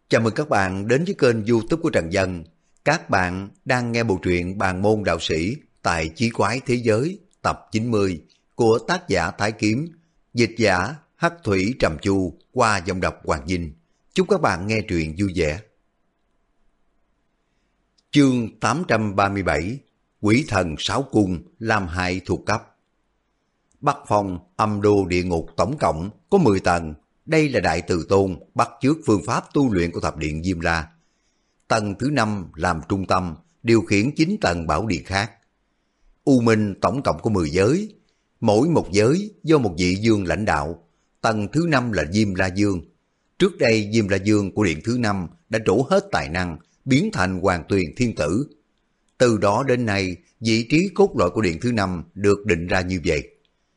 Chào mừng các bạn đến với kênh YouTube của Trần Dân. Các bạn đang nghe bộ truyện Bàn môn đạo sĩ tại Chí quái thế giới tập 90 của tác giả Thái Kiếm, dịch giả Hắc Thủy Trầm Chu qua giọng đọc Hoàng Vinh. Chúc các bạn nghe truyện vui vẻ. Chương 837: Quỷ thần sáu cung làm hại thuộc cấp. Bắc Phong âm đô địa ngục tổng cộng có 10 tầng. Đây là Đại Từ Tôn bắt chước phương pháp tu luyện của thập điện Diêm La. Tầng thứ 5 làm trung tâm, điều khiển 9 tầng bảo điện khác. U Minh tổng cộng có 10 giới, mỗi một giới do một vị dương lãnh đạo. Tầng thứ 5 là Diêm La Dương. Trước đây Diêm La Dương của điện thứ 5 đã trổ hết tài năng, biến thành Hoàng Tuyền Thiên Tử. Từ đó đến nay, vị trí cốt lõi của điện thứ 5 được định ra như vậy.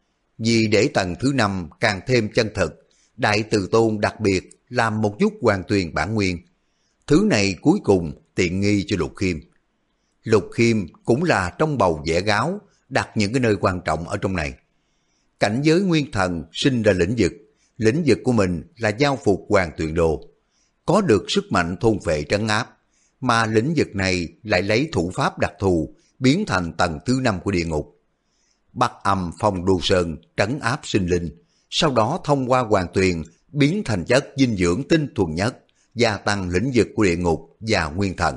Vì để tầng thứ 5 càng thêm chân thực, Đại Từ Tôn đặc biệt làm một chút Hoàng Tuyền bản nguyên. Thứ này cuối cùng tiện nghi cho Lục Khiêm. Lục Khiêm cũng là trong bầu vẽ gáo, đặt những cái nơi quan trọng ở trong này. Cảnh giới nguyên thần sinh ra lĩnh vực của mình là giao phục Hoàng Tuyền Đồ. Có được sức mạnh thôn phệ trấn áp, mà lĩnh vực này lại lấy thủ pháp đặc thù, biến thành tầng thứ 5 của địa ngục. Bắc Âm Phong Đô Sơn trấn áp sinh linh, sau đó thông qua Hoàng Tuyền biến thành chất dinh dưỡng tinh thuần nhất, gia tăng lĩnh vực của địa ngục và nguyên thần.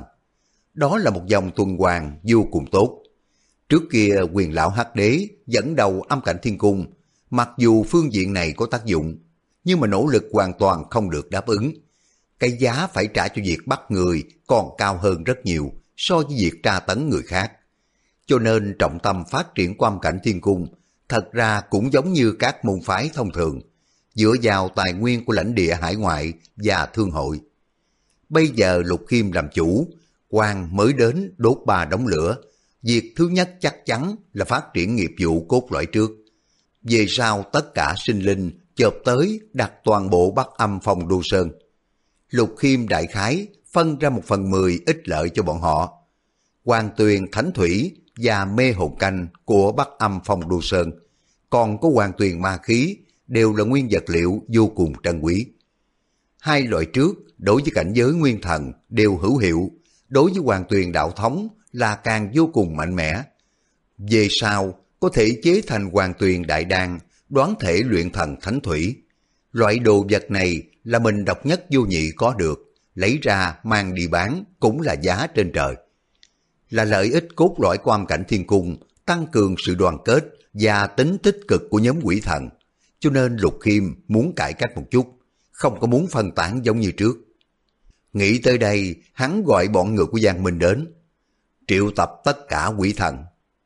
Đó là một dòng tuần hoàn vô cùng tốt. Trước kia Quyền lão Hắc Đế dẫn đầu Âm Cảnh Thiên Cung, mặc dù phương diện này có tác dụng, nhưng mà nỗ lực hoàn toàn không được đáp ứng. Cái giá phải trả cho việc bắt người còn cao hơn rất nhiều so với việc tra tấn người khác. Cho nên trọng tâm phát triển của Âm Cảnh Thiên Cung thật ra cũng giống như các môn phái thông thường, dựa vào tài nguyên của lãnh địa hải ngoại và thương hội. Bây giờ Lục Khiêm làm chủ, quan mới đến đốt 3 đống lửa. Việc thứ nhất chắc chắn là phát triển nghiệp vụ cốt lõi trước. Về sau tất cả sinh linh chợp tới đặt toàn bộ Bắc Âm Phong Đô Sơn. Lục Khiêm đại khái phân ra 1/10 ích lợi cho bọn họ. Hoàng Tuyền Thánh Thủy và mê hồn canh của Bắc Âm Phong Đô Sơn, còn có Hoàng Tuyền ma khí, đều là nguyên vật liệu vô cùng trân quý. Hai loại trước đối với cảnh giới nguyên thần đều hữu hiệu, đối với Hoàng Tuyền đạo thống là càng vô cùng mạnh mẽ. Về sau có thể chế thành Hoàng Tuyền đại đan, đoán thể luyện thần thánh thủy. Loại đồ vật này là mình độc nhất vô nhị có được, lấy ra mang đi bán cũng là giá trên trời. Là lợi ích cốt lõi của Âm Cảnh Thiên Cung, tăng cường sự đoàn kết và tính tích cực của nhóm quỷ thần. Cho nên Lục Khiêm muốn cải cách một chút, không có muốn phân tán giống như trước. Nghĩ tới đây, hắn gọi bọn người của Giang Minh đến, triệu tập tất cả quỷ thần.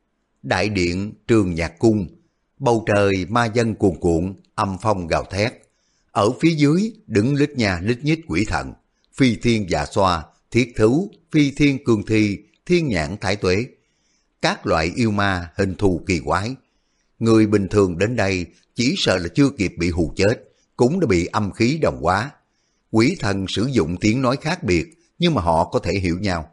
Đại điện Trường Nhạc Cung, bầu trời ma dân cuồn cuộn, âm phong gào thét. Ở phía dưới đứng lít nhà lít nhít quỷ thần, Phi Thiên Dạ Xoa, Thiết Thú, Phi Thiên Cương Thi, Thiên Nhãn Thái Tuế. Các loại yêu ma hình thù kỳ quái. Người bình thường đến đây chỉ sợ là chưa kịp bị hù chết, cũng đã bị âm khí đồng hóa. Quỷ thần sử dụng tiếng nói khác biệt, nhưng mà họ có thể hiểu nhau.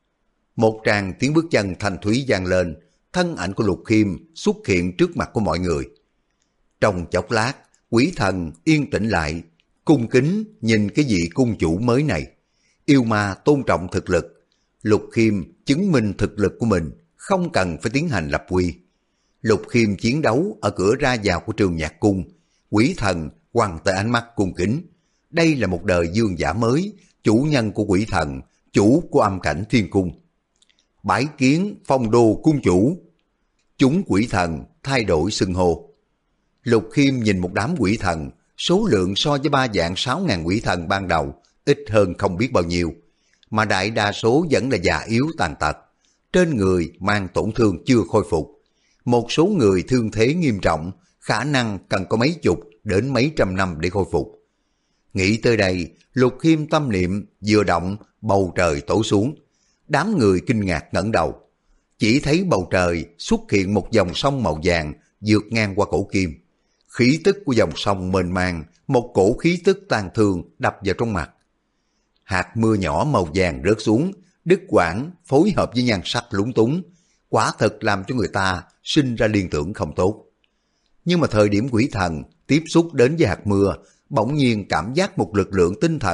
Một tràng tiếng bước chân thanh thúy vang lên, thân ảnh của Lục Khiêm xuất hiện trước mặt của mọi người. Trong chốc lát, quỷ thần yên tĩnh lại, cung kính nhìn cái vị cung chủ mới này. Yêu ma tôn trọng thực lực. Lục Khiêm chứng minh thực lực của mình, không cần phải tiến hành lập quy. Lục Khiêm chiến đấu ở cửa ra vào của Trường Nhạc Cung, quỷ thần quăng tới ánh mắt cung kính. Đây là một đời dương giả mới, chủ nhân của quỷ thần, chủ của Âm Cảnh Thiên Cung. Bái kiến Phong Đô cung chủ. Chúng quỷ thần thay đổi xưng hô. Lục Khiêm nhìn một đám quỷ thần, số lượng so với 3.600.000 quỷ thần ban đầu ít hơn không biết bao nhiêu, mà đại đa số vẫn là già yếu tàn tật, trên người mang tổn thương chưa khôi phục. Một số người thương thế nghiêm trọng, khả năng cần có mấy chục đến mấy trăm năm để khôi phục. Nghĩ tới đây, Lục Khiêm tâm niệm vừa động, bầu trời tổ xuống. Đám người kinh ngạc ngẩng đầu, chỉ thấy bầu trời xuất hiện một dòng sông màu vàng vượt ngang qua cổ kim. Khí tức của dòng sông mênh mang, một cổ khí tức tàn thương đập vào trong mặt. Hạt mưa nhỏ màu vàng rớt xuống, đứt quãng phối hợp với nhan sắc lúng túng, quả thực làm cho người ta sinh ra liên tưởng không tốt. Nhưng mà thời điểm quỷ thần tiếp xúc đến với hạt mưa, bỗng nhiên cảm giác một lực lượng tinh thần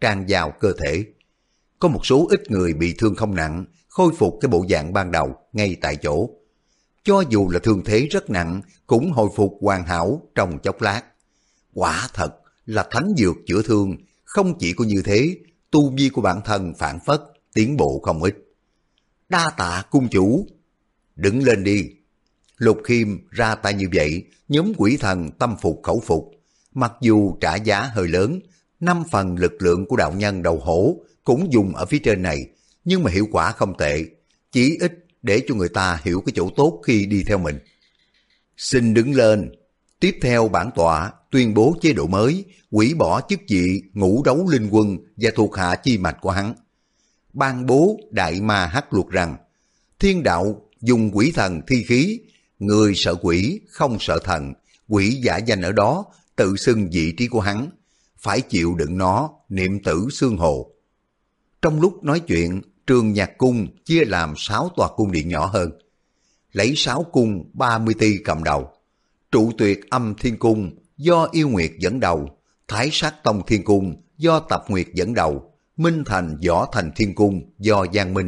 tràn vào cơ thể. Có một số ít người bị thương không nặng, khôi phục cái bộ dạng ban đầu ngay tại chỗ. Cho dù là thương thế rất nặng, cũng hồi phục hoàn hảo trong chốc lát. Quả thật là thánh dược chữa thương, không chỉ có như thế, tu vi của bản thân phản phất, tiến bộ không ít. Đa tạ cung chủ. Đứng lên đi. Lục Khiêm ra tay như vậy, nhóm quỷ thần tâm phục khẩu phục. Mặc dù trả giá hơi lớn, 5 phần lực lượng của đạo nhân đầu hổ cũng dùng ở phía trên này, nhưng mà hiệu quả không tệ, chỉ ít để cho người ta hiểu cái chỗ tốt khi đi theo mình. Xin đứng lên. Tiếp theo bản tọa tuyên bố chế độ mới, hủy bỏ chức vị ngũ đấu linh quân và thuộc hạ chi mạch của hắn. Ban bố đại ma hắc luật rằng, thiên đạo dùng quỷ thần thi khí, người sợ quỷ không sợ thần, quỷ giả danh ở đó tự xưng vị trí của hắn, phải chịu đựng nó, niệm tử xương hồ. Trong lúc nói chuyện, Trường Nhạc Cung chia làm 6 tòa cung điện nhỏ hơn. Lấy 6 cung 30 ti cầm đầu. Trụ Tuyệt Âm Thiên Cung do Yêu Nguyệt dẫn đầu, Thái Sát Tông Thiên Cung do Tập Nguyệt dẫn đầu, Minh Thành Võ Thành Thiên Cung do Giang Minh.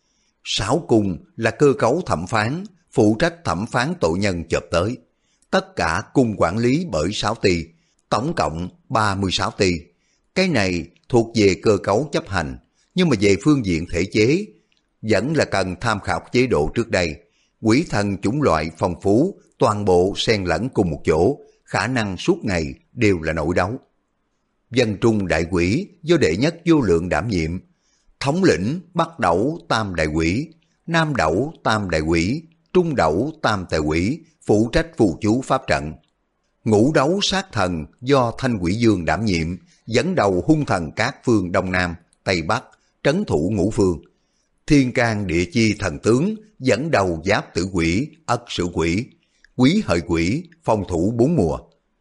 6 cung là cơ cấu thẩm phán, phụ trách thẩm phán tội nhân chợp tới. Tất cả cung quản lý bởi 6 ty, tổng cộng 36 ty. Cái này thuộc về cơ cấu chấp hành, nhưng mà về phương diện thể chế, vẫn là cần tham khảo chế độ trước đây. Quỷ thần chủng loại phong phú, toàn bộ xen lẫn cùng một chỗ, khả năng suốt ngày đều là nội đấu. Dân trung đại quỷ do đệ nhất vô lượng đảm nhiệm, thống lĩnh Bắc Đẩu tam đại quỷ, Nam Đẩu tam đại quỷ, Trung Đẩu tam đại quỷ, phụ trách phù chú pháp trận. Ngũ đấu sát thần do Thanh Quỷ Dương đảm nhiệm, dẫn đầu hung thần các phương Đông Nam, Tây Bắc, trấn thủ ngũ phương. Thiên can địa chi thần tướng dẫn đầu giáp tử quỷ, ất sử quỷ, quý hợi quỷ, phong thủ 4 mùa.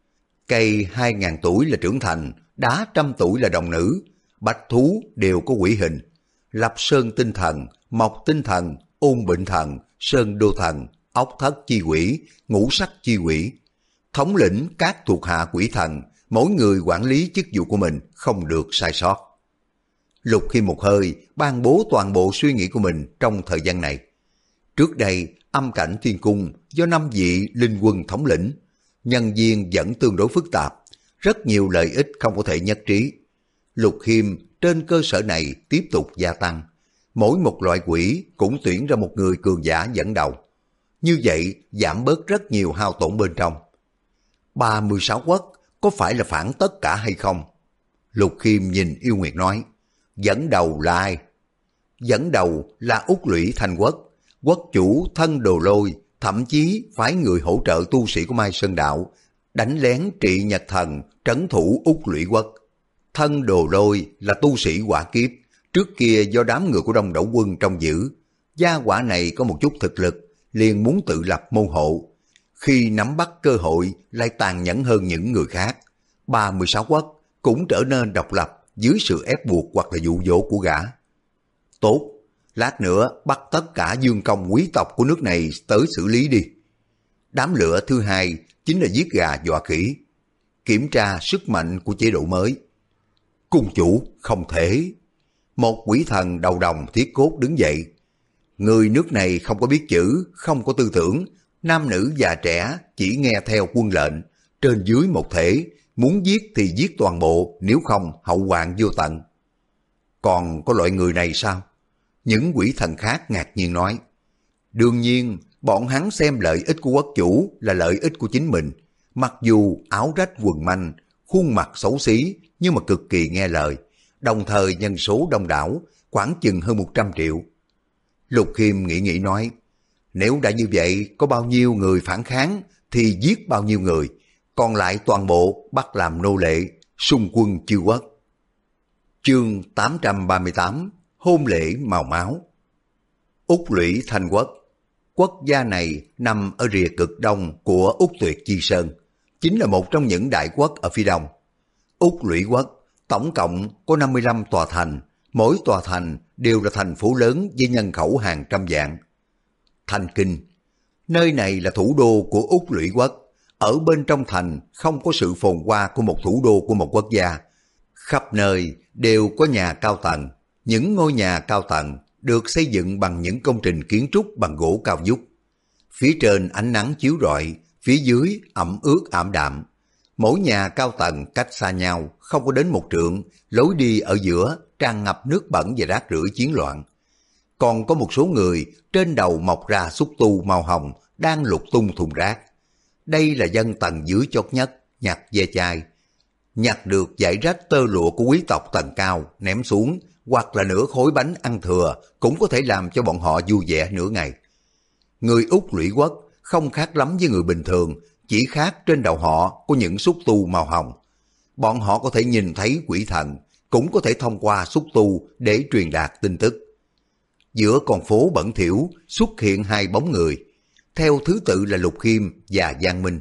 Cây 2.000 tuổi là trưởng thành, đá 100 tuổi là đồng nữ, bạch thú đều có quỷ hình. Lập sơn tinh thần, mộc tinh thần, ôn bệnh thần, sơn đô thần, ốc thất chi quỷ, ngũ sắc chi quỷ. Thống lĩnh các thuộc hạ quỷ thần, mỗi người quản lý chức vụ của mình không được sai sót. Lục Khiêm một hơi ban bố toàn bộ suy nghĩ của mình trong thời gian này. Trước đây, âm cảnh thiên cung do 5 vị linh quân thống lĩnh, nhân viên vẫn tương đối phức tạp, rất nhiều lợi ích không có thể nhất trí. Lục Khiêm trên cơ sở này tiếp tục gia tăng, mỗi một loại quỷ cũng tuyển ra một người cường giả dẫn đầu. Như vậy giảm bớt rất nhiều hao tổn bên trong. 36 quốc có phải là phản tất cả hay không? Lục Khiêm nhìn Yêu Nguyệt nói, dẫn đầu là ai? Dẫn đầu là Úc Lũy Thanh Quốc, quốc chủ Thân Đồ Lôi, thậm chí phái người hỗ trợ tu sĩ của Mai Sơn Đạo, đánh lén trị Nhật Thần, trấn thủ Úc Lũy Quốc. Thân Đồ Lôi là tu sĩ quả kiếp, trước kia do đám người của Đông Đẩu Quân trông giữ. Gia hỏa này có một chút thực lực, liền muốn tự lập môn hộ. Khi nắm bắt cơ hội lại tàn nhẫn hơn những người khác. 36 quốc cũng trở nên độc lập dưới sự ép buộc hoặc là dụ dỗ của gã. Tốt, lát nữa bắt tất cả dương công quý tộc của nước này tới xử lý đi. Đám lửa thứ hai chính là giết gà dọa khỉ. Kiểm tra sức mạnh của chế độ mới. Cung chủ không thể. Một quỷ thần đầu đồng thiết cốt đứng dậy. Người nước này không có biết chữ, không có tư tưởng, nam nữ già trẻ chỉ nghe theo quân lệnh, trên dưới một thể, muốn giết thì giết toàn bộ, nếu không hậu hoạn vô tận. Còn có loại người này sao? Những quỷ thần khác ngạc nhiên nói. Đương nhiên, bọn hắn xem lợi ích của quốc chủ là lợi ích của chính mình. Mặc dù áo rách quần manh, khuôn mặt xấu xí, nhưng mà cực kỳ nghe lời. Đồng thời nhân số đông đảo, khoảng chừng hơn 100 triệu. Lục Khiêm nghĩ nói, nếu đã như vậy, có bao nhiêu người phản kháng thì giết bao nhiêu người, còn lại toàn bộ bắt làm nô lệ, xung quân chư quốc. Chương 838, hôn lễ màu máu. Úc Lũy Thanh Quốc. Quốc gia này nằm ở rìa cực đông của Úc Tuyệt Chi Sơn, chính là một trong những đại quốc ở phía đông. Úc Lũy Quốc tổng cộng có 55 tòa thành, mỗi tòa thành đều là thành phố lớn với nhân khẩu hàng trăm vạn. Thanh Kinh, nơi này là thủ đô của Úc Lũy Quốc. Ở bên trong thành không có sự phồn hoa của một thủ đô của một quốc gia, Khắp nơi đều có nhà cao tầng, những ngôi nhà cao tầng được xây dựng bằng những công trình kiến trúc bằng gỗ cao vút. Phía trên ánh nắng chiếu rọi, phía dưới ẩm ướt ảm đạm. Mỗi nhà cao tầng cách xa nhau không có đến 1 trượng, lối đi ở giữa tràn ngập nước bẩn và rác rưởi chiến loạn. Còn có một số người trên đầu mọc ra xúc tu màu hồng đang lục tung thùng rác. Đây là dân tầng dưới chót nhất, nhặt ve chai. Nhặt được dải rách tơ lụa của quý tộc tầng cao ném xuống, hoặc là nửa khối bánh ăn thừa cũng có thể làm cho bọn họ vui vẻ nửa ngày. Người Úc lụy quốc không khác lắm với người bình thường, chỉ khác trên đầu họ có những xúc tu màu hồng. Bọn họ có thể nhìn thấy quỷ thần, cũng có thể thông qua xúc tu để truyền đạt tin tức. Giữa con phố bẩn thỉu xuất hiện 2 bóng người, theo thứ tự là Lục Khiêm và Giang Minh.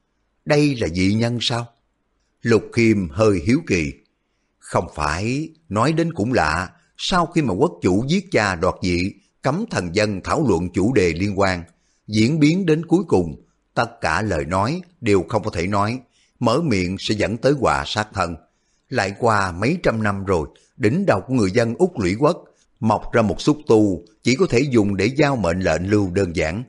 Đây là dị nhân sao? Lục Khiêm hơi hiếu kỳ. Không phải, nói đến cũng lạ, sau khi mà quốc chủ giết cha đoạt vị, cấm thần dân thảo luận chủ đề liên quan, diễn biến đến cuối cùng, tất cả lời nói đều không có thể nói, mở miệng sẽ dẫn tới họa sát thân. Lại qua mấy trăm năm rồi, đỉnh đầu của người dân Úc lụy quốc mọc ra một xúc tu chỉ có thể dùng để giao mệnh lệnh lưu đơn giản.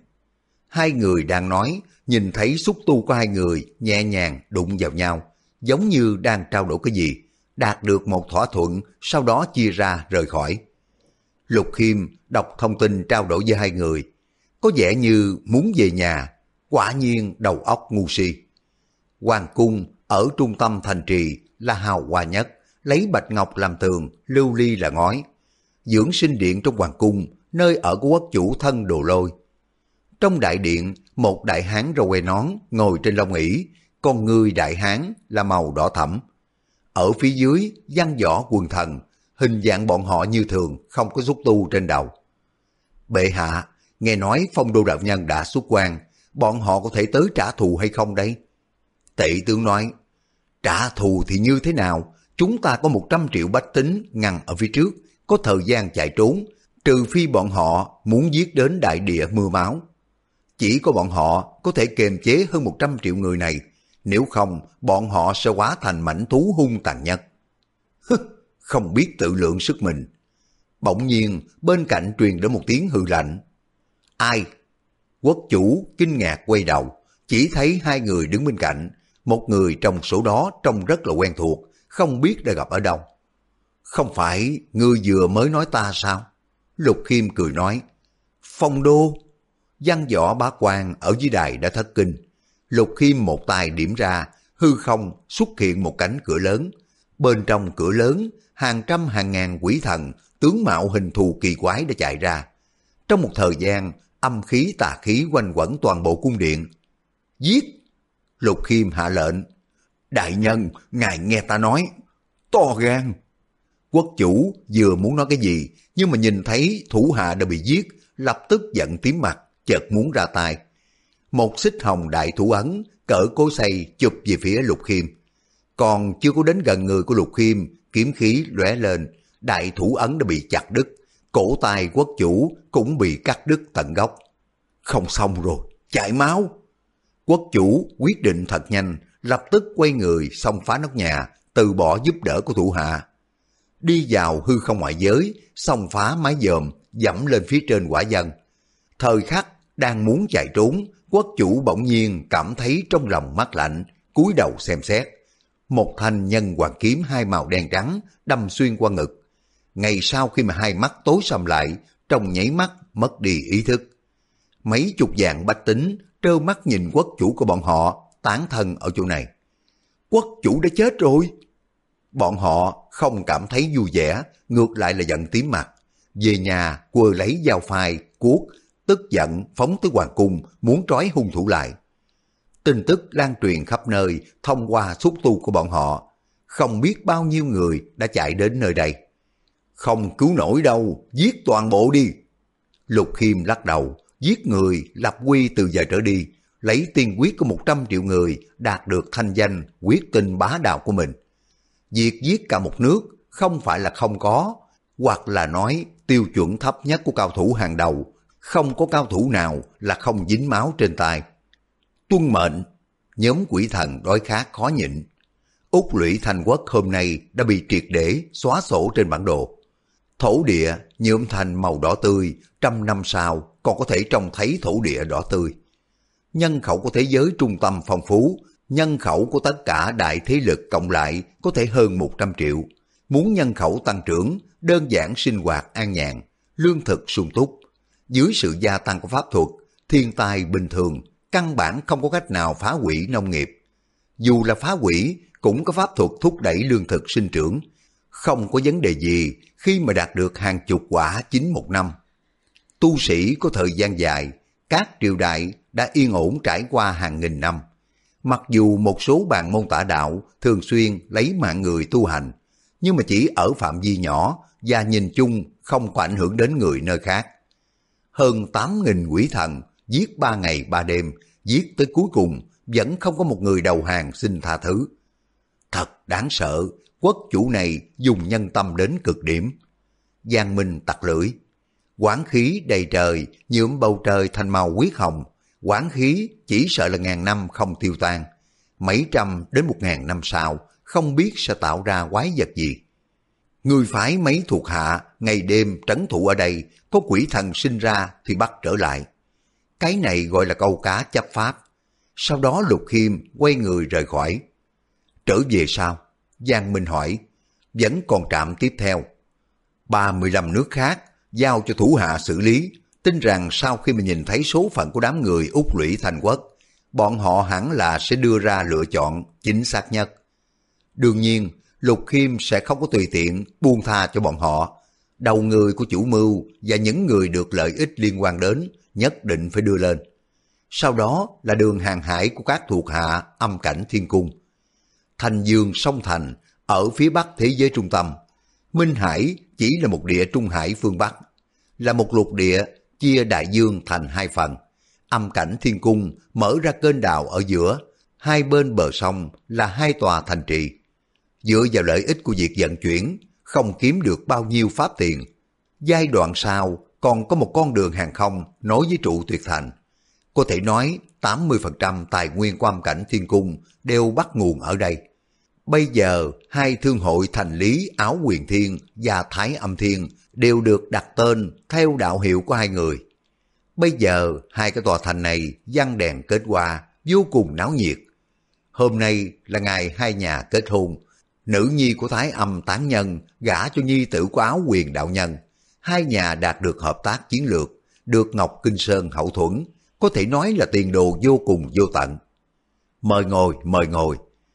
2 người đang nói, nhìn thấy xúc tu của 2 người nhẹ nhàng đụng vào nhau, giống như đang trao đổi cái gì, đạt được một thỏa thuận, sau đó chia ra rời khỏi. Lục Khiêm đọc thông tin trao đổi với 2 người, có vẻ như muốn về nhà, quả nhiên đầu óc ngu si. Hoàng cung ở trung tâm thành trì là hào hoa nhất, lấy bạch ngọc làm tường, lưu ly là ngói. Dưỡng sinh điện trong hoàng cung, nơi ở của quốc chủ thân Đồ Lôi. Trong đại điện, một đại hán râu quai nón ngồi trên lông ỷ, con người đại hán là màu đỏ thẫm. Ở phía dưới văn võ quần thần, hình dạng bọn họ như thường, không có xúc tu trên đầu. Bệ hạ, nghe nói Phong Đô đạo nhân đã xuất quan, bọn họ có thể tới trả thù hay không đây? Tệ tướng nói, trả thù thì như thế nào? Chúng ta có 100 triệu bách tính ngăn ở phía trước, có thời gian chạy trốn, trừ phi bọn họ muốn giết đến đại địa mưa máu. Chỉ có bọn họ có thể kiềm chế hơn 100 triệu người này, nếu không bọn họ sẽ hóa thành mãnh thú hung tàn nhất. Không biết tự lượng sức mình. Bỗng nhiên bên cạnh truyền đến một tiếng hừ lạnh. Ai? Quốc chủ kinh ngạc quay đầu, chỉ thấy 2 người đứng bên cạnh, một người trong số đó trông rất là quen thuộc, không biết đã gặp ở đâu. Không phải ngươi vừa mới nói ta sao? Lục Khiêm cười nói. Phong Đô. Văn võ bá quan ở dưới đài đã thất kinh. Lục Khiêm một tay điểm ra, hư không xuất hiện một cánh cửa lớn. Bên trong cửa lớn, hàng trăm hàng ngàn quỷ thần, tướng mạo hình thù kỳ quái đã chạy ra. Trong một thời gian, âm khí tà khí quanh quẩn toàn bộ cung điện. Giết! Lục Khiêm hạ lệnh. Đại nhân, ngài nghe ta nói. To gan! Quốc chủ vừa muốn nói cái gì, nhưng mà nhìn thấy thủ hạ đã bị giết, lập tức giận tím mặt, chợt muốn ra tay. Một xích hồng đại thủ ấn, cỡ cối xay chụp về phía Lục Khiêm. Còn chưa có đến gần người của Lục Khiêm, kiếm khí lóe lên, đại thủ ấn đã bị chặt đứt, cổ tay quốc chủ cũng bị cắt đứt tận gốc. Không xong rồi, chảy máu. Quốc chủ quyết định thật nhanh, lập tức quay người xông phá nóc nhà, từ bỏ giúp đỡ của thủ hạ. Đi vào hư không ngoại giới, xông phá mái dòm, dẫm lên phía trên quả dân. Thời khắc đang muốn chạy trốn, quốc chủ bỗng nhiên cảm thấy trong lòng mát lạnh, cúi đầu xem xét. Một thanh nhân hoàng kiếm 2 màu đen trắng đâm xuyên qua ngực. Ngay sau khi mà 2 mắt tối sầm lại, trong nháy mắt mất đi ý thức. Mấy chục vạn bách tính trơ mắt nhìn quốc chủ của bọn họ tán thân ở chỗ này. Quốc chủ đã chết rồi. Bọn họ không cảm thấy vui vẻ, ngược lại là giận tím mặt. Về nhà quơ lấy dao phai, cuốc, tức giận phóng tới hoàng cung muốn trói hung thủ lại. Tin tức lan truyền khắp nơi thông qua xúc tu của bọn họ. Không biết bao nhiêu người đã chạy đến nơi đây. Không cứu nổi đâu, giết toàn bộ đi. Lục Khiêm lắc đầu, giết người lập quy từ giờ trở đi, lấy tiên quyết của 100 triệu người đạt được thanh danh quyết tinh bá đạo của mình. Việc giết cả một nước không phải là không có, hoặc là nói tiêu chuẩn thấp nhất của cao thủ hàng đầu, không có cao thủ nào là không dính máu trên tay. Tuân mệnh, nhóm quỷ thần đói khát khó nhịn. Úc Lũy Thành Quốc hôm nay đã bị triệt để xóa sổ trên bản đồ. Thổ địa nhuộm thành màu đỏ tươi, 100 năm sau còn có thể trông thấy thổ địa đỏ tươi. Nhân khẩu của thế giới trung tâm phong phú, nhân khẩu của tất cả đại thế lực cộng lại có thể hơn 100 triệu. Muốn nhân khẩu tăng trưởng, đơn giản sinh hoạt an nhàn, lương thực sung túc. Dưới sự gia tăng của pháp thuật, thiên tai bình thường, căn bản không có cách nào phá hủy nông nghiệp. Dù là phá hủy, cũng có pháp thuật thúc đẩy lương thực sinh trưởng. Không có vấn đề gì khi mà đạt được hàng chục quả chín một năm. Tu sĩ có thời gian dài, các triều đại đã yên ổn trải qua hàng nghìn năm. Mặc dù một số bàn môn tả đạo thường xuyên lấy mạng người tu hành, nhưng mà chỉ ở phạm vi nhỏ và nhìn chung không có ảnh hưởng đến người nơi khác. Hơn 8.000 quỷ thần giết 3 ngày 3 đêm, giết tới cuối cùng vẫn không có một người đầu hàng xin tha thứ. Thật đáng sợ, quốc chủ này dùng nhân tâm đến cực điểm. Giang Minh tặc lưỡi, oán khí đầy trời nhuộm bầu trời thành màu huyết hồng, oán khí chỉ sợ là ngàn năm không tiêu tan, mấy trăm đến 1.000 năm sau không biết sẽ tạo ra quái vật gì. Người phái mấy thuộc hạ ngày đêm trấn thủ ở đây, có quỷ thần sinh ra thì bắt trở lại. Cái này gọi là câu cá chấp pháp. Sau đó Lục Khiêm quay người rời khỏi. Trở về sao? Giang Minh hỏi. Vẫn còn trạm tiếp theo. 35 nước khác giao cho thủ hạ xử lý. Tin rằng sau khi mà nhìn thấy số phận của đám người Úc Lũy Thành Quốc, bọn họ hẳn là sẽ đưa ra lựa chọn chính xác nhất. Đương nhiên, Lục Khiêm sẽ không có tùy tiện buông tha cho bọn họ. Đầu người của chủ mưu và những người được lợi ích liên quan đến nhất định phải đưa lên. Sau đó là đường hàng hải của các thuộc hạ Âm Cảnh Thiên Cung. Thành Dương Sông Thành ở phía bắc thế giới trung tâm. Minh Hải chỉ là một địa trung hải phương Bắc, là một lục địa chia đại dương thành hai phần. Âm Cảnh Thiên Cung mở ra kênh đào ở giữa, hai bên bờ sông là hai tòa thành trì. Dựa vào lợi ích của việc vận chuyển, không kiếm được bao nhiêu pháp tiền. Giai đoạn sau còn có một con đường hàng không nối với trụ tuyệt thành. Có thể nói 80% tài nguyên của Âm Cảnh Thiên Cung đều bắt nguồn ở đây. Bây giờ hai thương hội Thành Lý Áo Quyền Thiên và Thái Âm Thiên đều được đặt tên theo đạo hiệu của hai người. Bây giờ hai cái tòa thành này giăng đèn kết hoa, vô cùng náo nhiệt. Hôm nay là ngày hai nhà kết hôn. Nữ nhi của Thái Âm tán nhân gả cho nhi tử của Áo Quyền đạo nhân. Hai nhà đạt được hợp tác chiến lược, được Ngọc Kinh Sơn hậu thuẫn, có thể nói là tiền đồ vô cùng vô tận. Mời ngồi, mời ngồi.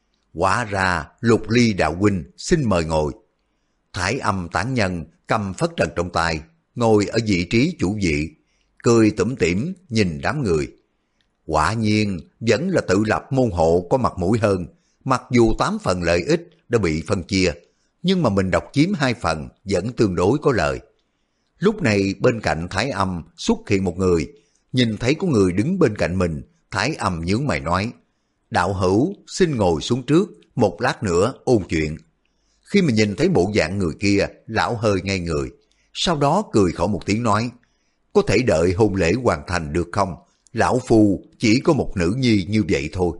Quả ra Lục Ly đạo huynh xin mời ngồi. Thái Âm tán nhân cầm phất trần trong tay, ngồi ở vị trí chủ vị, cười tủm tỉm nhìn đám người. Quả nhiên vẫn là tự lập môn hộ có mặt mũi hơn. Mặc dù 8 phần lợi ích đã bị phân chia, nhưng mà mình độc chiếm 2 phần vẫn tương đối có lợi. Lúc này bên cạnh Thái Âm xuất hiện một người. Nhìn thấy có người đứng bên cạnh mình, Thái Âm nhướng mày nói, đạo hữu xin ngồi xuống trước, một lát nữa ôn chuyện. Khi mà nhìn thấy bộ dạng người kia, lão hơi ngây người, sau đó cười khổ một tiếng nói, có thể đợi hôn lễ hoàn thành được không? Lão phu chỉ có một nữ nhi như vậy thôi.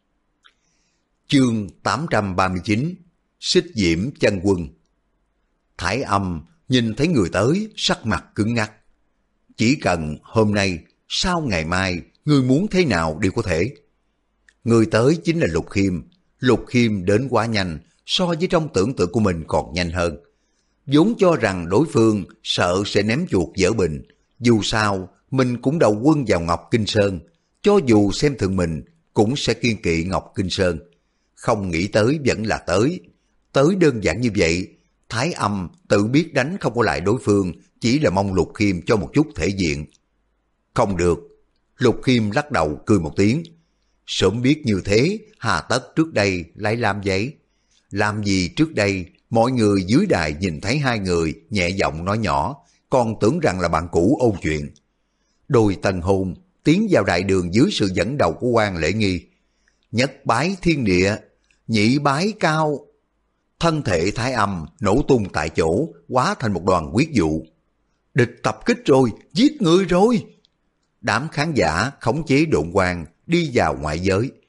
Chương 839 Xích Diễm Chân Quân. Thái Âm nhìn thấy người tới, sắc mặt cứng ngắc. Chỉ cần hôm nay, sau ngày mai, ngươi muốn thế nào đều có thể. Người tới chính là Lục Khiêm. Lục Khiêm đến quá nhanh, so với trong tưởng tượng của mình còn nhanh hơn. Vốn cho rằng đối phương sợ sẽ ném chuột dở bình. Dù sao, mình cũng đầu quân vào Ngọc Kinh Sơn. Cho dù xem thường mình, cũng sẽ kiên kỵ Ngọc Kinh Sơn. Không nghĩ tới vẫn là tới. Tới đơn giản như vậy, Thái Âm tự biết đánh không có lại đối phương, chỉ là mong Lục Khiêm cho một chút thể diện. Không được. Lục Khiêm lắc đầu cười một tiếng. Sớm biết như thế, hà tất trước đây lại làm vậy? Làm gì trước đây, mọi người dưới đài nhìn thấy hai người nhẹ giọng nói nhỏ, còn tưởng rằng là bạn cũ ôn chuyện. Đôi tân hôn tiến vào đại đường dưới sự dẫn đầu của quan lễ nghi. Nhất bái thiên địa, nhị bái cao. Thân thể Thái Âm nổ tung tại chỗ, hóa thành một đoàn huyết vụ. Địch tập kích rồi, giết người rồi. Đám khán giả khống chế độn quang đi vào ngoại giới.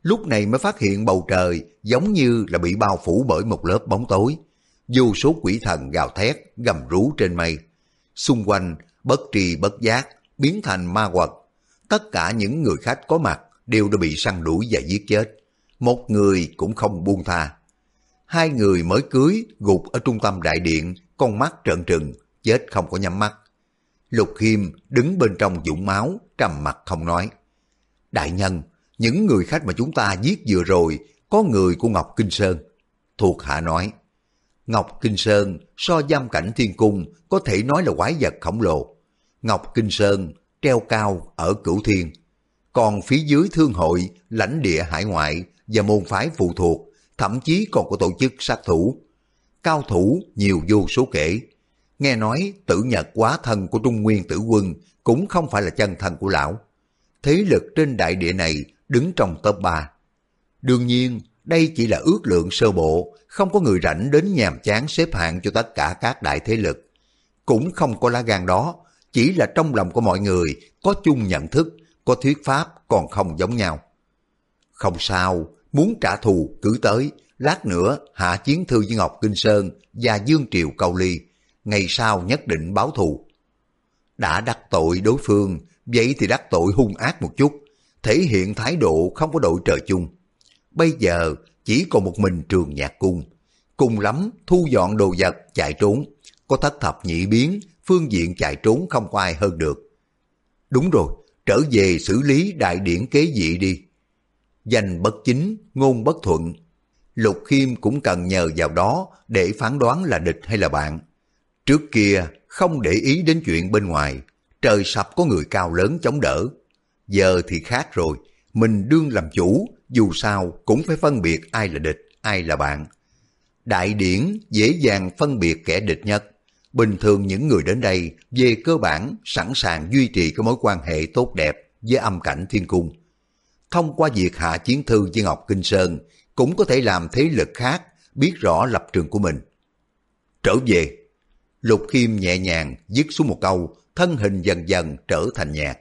lúc này mới phát hiện bầu trời giống như là bị bao phủ bởi một lớp bóng tối. Vô số quỷ thần gào thét, gầm rú trên mây. Xung quanh, bất tri bất giác, biến thành ma quật. Tất cả những người khách có mặt đều đã bị săn đuổi và giết chết. Một người cũng không buông tha. Hai người mới cưới gục ở trung tâm đại điện, con mắt trợn trừng, chết không có nhắm mắt. Lục Khiêm đứng bên trong vũng máu, trầm mặt không nói. Đại nhân, những người khách mà chúng ta giết vừa rồi, có người của Ngọc Kinh Sơn. Thuộc hạ nói, Ngọc Kinh Sơn so giam cảnh thiên cung có thể nói là quái vật khổng lồ. Ngọc Kinh Sơn treo cao ở Cửu Thiên, còn phía dưới thương hội, lãnh địa hải ngoại và môn phái phụ thuộc, thậm chí còn có tổ chức sát thủ. Cao thủ nhiều vô số kể. Nghe nói Tử Nhật quá thân của Trung Nguyên Tử Quân cũng không phải là chân thân của lão. Thế lực trên đại địa này đứng trong top 3. Đương nhiên, đây chỉ là ước lượng sơ bộ, không có người rảnh đến nhàm chán xếp hạng cho tất cả các đại thế lực. Cũng không có lá gan đó, chỉ là trong lòng của mọi người có chung nhận thức, có thuyết pháp còn không giống nhau. Không sao, muốn trả thù cứ tới, lát nữa hạ chiến thư với Ngọc Kinh Sơn và Dương Triều Câu Ly, ngày sau nhất định báo thù. Đã đắc tội đối phương, vậy thì đắc tội hung ác một chút, thể hiện thái độ không có đội trời chung. Bây giờ chỉ còn một mình Trường Nhạc Cung, cùng lắm thu dọn đồ vật chạy trốn, có thất thập nhị biến, phương diện chạy trốn không có ai hơn được. Đúng rồi, trở về xử lý đại điển kế vị đi. Danh bất chính, ngôn bất thuận. Lục Khiêm cũng cần nhờ vào đó để phán đoán là địch hay là bạn. Trước kia không để ý đến chuyện bên ngoài, trời sập có người cao lớn chống đỡ. Giờ thì khác rồi, mình đương làm chủ, dù sao cũng phải phân biệt ai là địch, ai là bạn. Đại điển dễ dàng phân biệt kẻ địch nhất. Bình thường những người đến đây về cơ bản sẵn sàng duy trì cái mối quan hệ tốt đẹp với âm cảnh thiên cung. Thông qua việc hạ chiến thư với Ngọc Kinh Sơn cũng có thể làm thế lực khác biết rõ lập trường của mình. Trở về, Lục Khiêm nhẹ nhàng dứt xuống một câu, thân hình dần dần trở thành nhạt.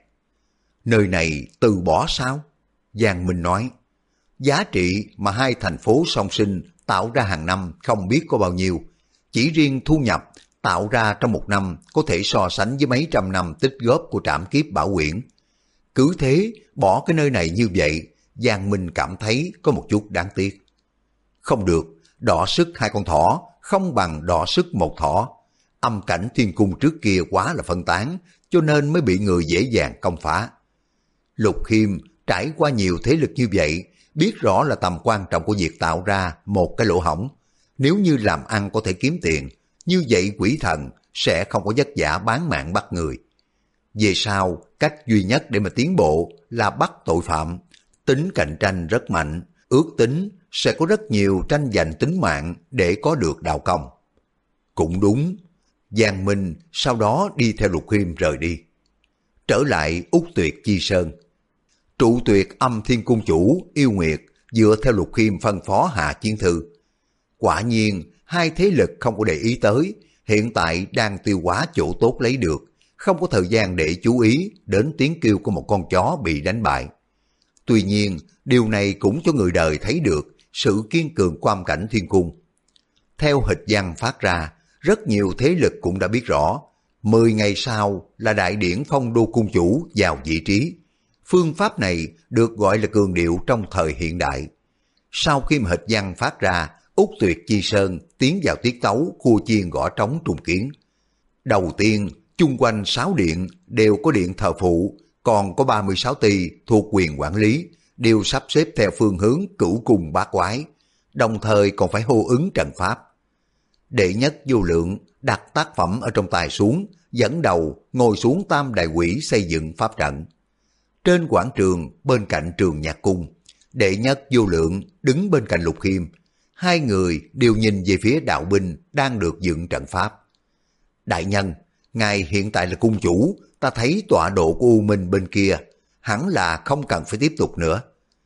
Nơi này từ bỏ sao? Giang Minh nói, giá trị mà hai thành phố song sinh tạo ra hàng năm không biết có bao nhiêu. Chỉ riêng thu nhập tạo ra trong một năm có thể so sánh với mấy trăm năm tích góp của trảm kiếp Bảo Quyển. Cứ thế bỏ cái nơi này như vậy, Giang Minh cảm thấy có một chút đáng tiếc. Không được, đọ sức hai con thỏ không bằng đọ sức một thỏ. Âm cảnh thiên cung trước kia quá là phân tán, cho nên mới bị người dễ dàng công phá. Lục Khiêm trải qua nhiều thế lực như vậy, biết rõ là tầm quan trọng của việc tạo ra một cái lỗ hổng. Nếu như làm ăn có thể kiếm tiền, như vậy quỷ thần sẽ không có vất vả bán mạng bắt người. Về sau, cách duy nhất để mà tiến bộ là bắt tội phạm. Tính cạnh tranh rất mạnh, ước tính sẽ có rất nhiều tranh giành tính mạng để có được đạo công. Cũng đúng, Giang Minh sau đó đi theo Lục Khiêm rời đi. Trở lại Úc Tuyệt Chi Sơn. Trụ Tuyệt Âm Thiên Cung chủ Yêu Nguyệt dựa theo Lục Khiêm phân phó hạ chiến thư. Quả nhiên, hai thế lực không có để ý tới, hiện tại đang tiêu hóa chỗ tốt lấy được, không có thời gian để chú ý đến tiếng kêu của một con chó bị đánh bại. Tuy nhiên, điều này cũng cho người đời thấy được sự kiên cường của âm cảnh thiên cung. Theo hịch văn phát ra, rất nhiều thế lực cũng đã biết rõ, 10 ngày sau là đại điển phong đô cung chủ vào vị trí. Phương pháp này được gọi là cường điệu trong thời hiện đại. Sau khi mà hịch văn phát ra, Úc Tuyệt Chi Sơn tiến vào tiết tấu cua chiên gõ trống trùng kiến. Đầu tiên, chung quanh 6 điện đều có điện thờ phụ, còn có 36 ty thuộc quyền quản lý, đều sắp xếp theo phương hướng cửu cung bát quái, đồng thời còn phải hô ứng trận pháp. Đệ nhất Vô Lượng đặt tác phẩm ở trong tay xuống, dẫn đầu ngồi xuống tam đại quỷ xây dựng pháp trận. Trên quảng trường bên cạnh Trường Nhạc Cung, đệ nhất Vô Lượng đứng bên cạnh Lục Khiêm, hai người đều nhìn về phía đạo binh đang được dựng trận pháp. Đại nhân, ngài hiện tại là cung chủ, ta thấy tọa độ của U Minh bên kia, hẳn là không cần phải tiếp tục nữa.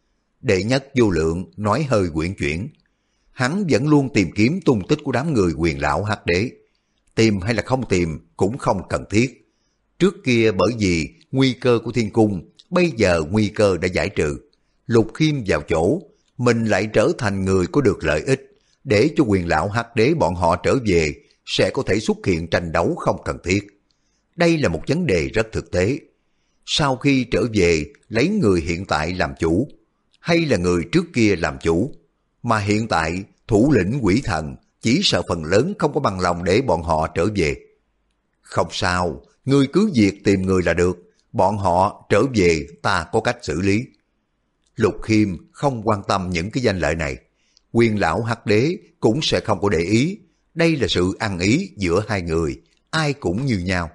Đệ nhất Vô Lượng nói hơi quyển chuyển. Hắn vẫn luôn tìm kiếm tung tích của đám người quyền lão Hắc Đế. Tìm hay là không tìm cũng không cần thiết. Trước kia bởi vì nguy cơ của thiên cung, bây giờ nguy cơ đã giải trừ. Lục Khiêm vào chỗ, mình lại trở thành người có được lợi ích, để cho Quyền lão Hắc Đế bọn họ trở về, sẽ có thể xuất hiện tranh đấu không cần thiết. Đây là một vấn đề rất thực tế. Sau khi trở về, lấy người hiện tại làm chủ, hay là người trước kia làm chủ, mà hiện tại thủ lĩnh quỷ thần chỉ sợ phần lớn không có bằng lòng để bọn họ trở về. Không sao, ngươi cứ việc tìm người là được, bọn họ trở về ta có cách xử lý. Lục Khiêm không quan tâm những cái danh lợi này, Quyền lão Hắc Đế cũng sẽ không có để ý, đây là sự ăn ý giữa hai người, ai cũng như nhau.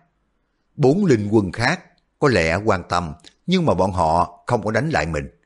4 linh quân khác có lẽ quan tâm, nhưng mà bọn họ không có đánh lại mình.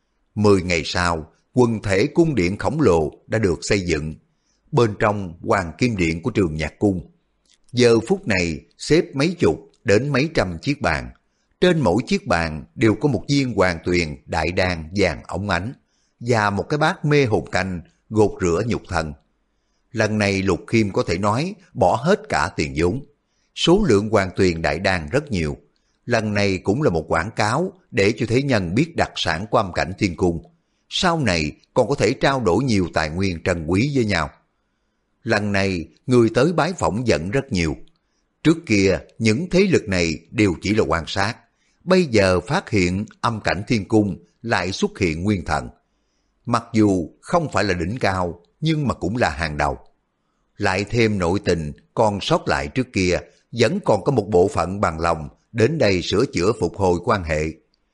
10 ngày sau, quần thể cung điện khổng lồ đã được xây dựng, bên trong hoàng kim điện của Trường Nhạc Cung. Giờ phút này xếp mấy chục đến mấy trăm chiếc bàn, trên mỗi chiếc bàn đều có một viên hoàng tuyền đại đan vàng óng ánh và một cái bát mê hồn canh gột rửa nhục thân. Lần này Lục Khiêm có thể nói bỏ hết cả tiền vốn. Số lượng hoàng tuyền đại đan rất nhiều. Lần này cũng là một quảng cáo để cho thế nhân biết đặc sản của Âm Cảnh Thiên Cung. Sau này còn có thể trao đổi nhiều tài nguyên trân quý với nhau. Lần này người tới bái phỏng giận rất nhiều. Trước kia những thế lực này đều chỉ là quan sát. Bây giờ phát hiện Âm Cảnh Thiên Cung lại xuất hiện nguyên thần. Mặc dù không phải là đỉnh cao, nhưng mà cũng là hàng đầu. Lại thêm nội tình còn sót lại trước kia, vẫn còn có một bộ phận bằng lòng đến đây sửa chữa phục hồi quan hệ.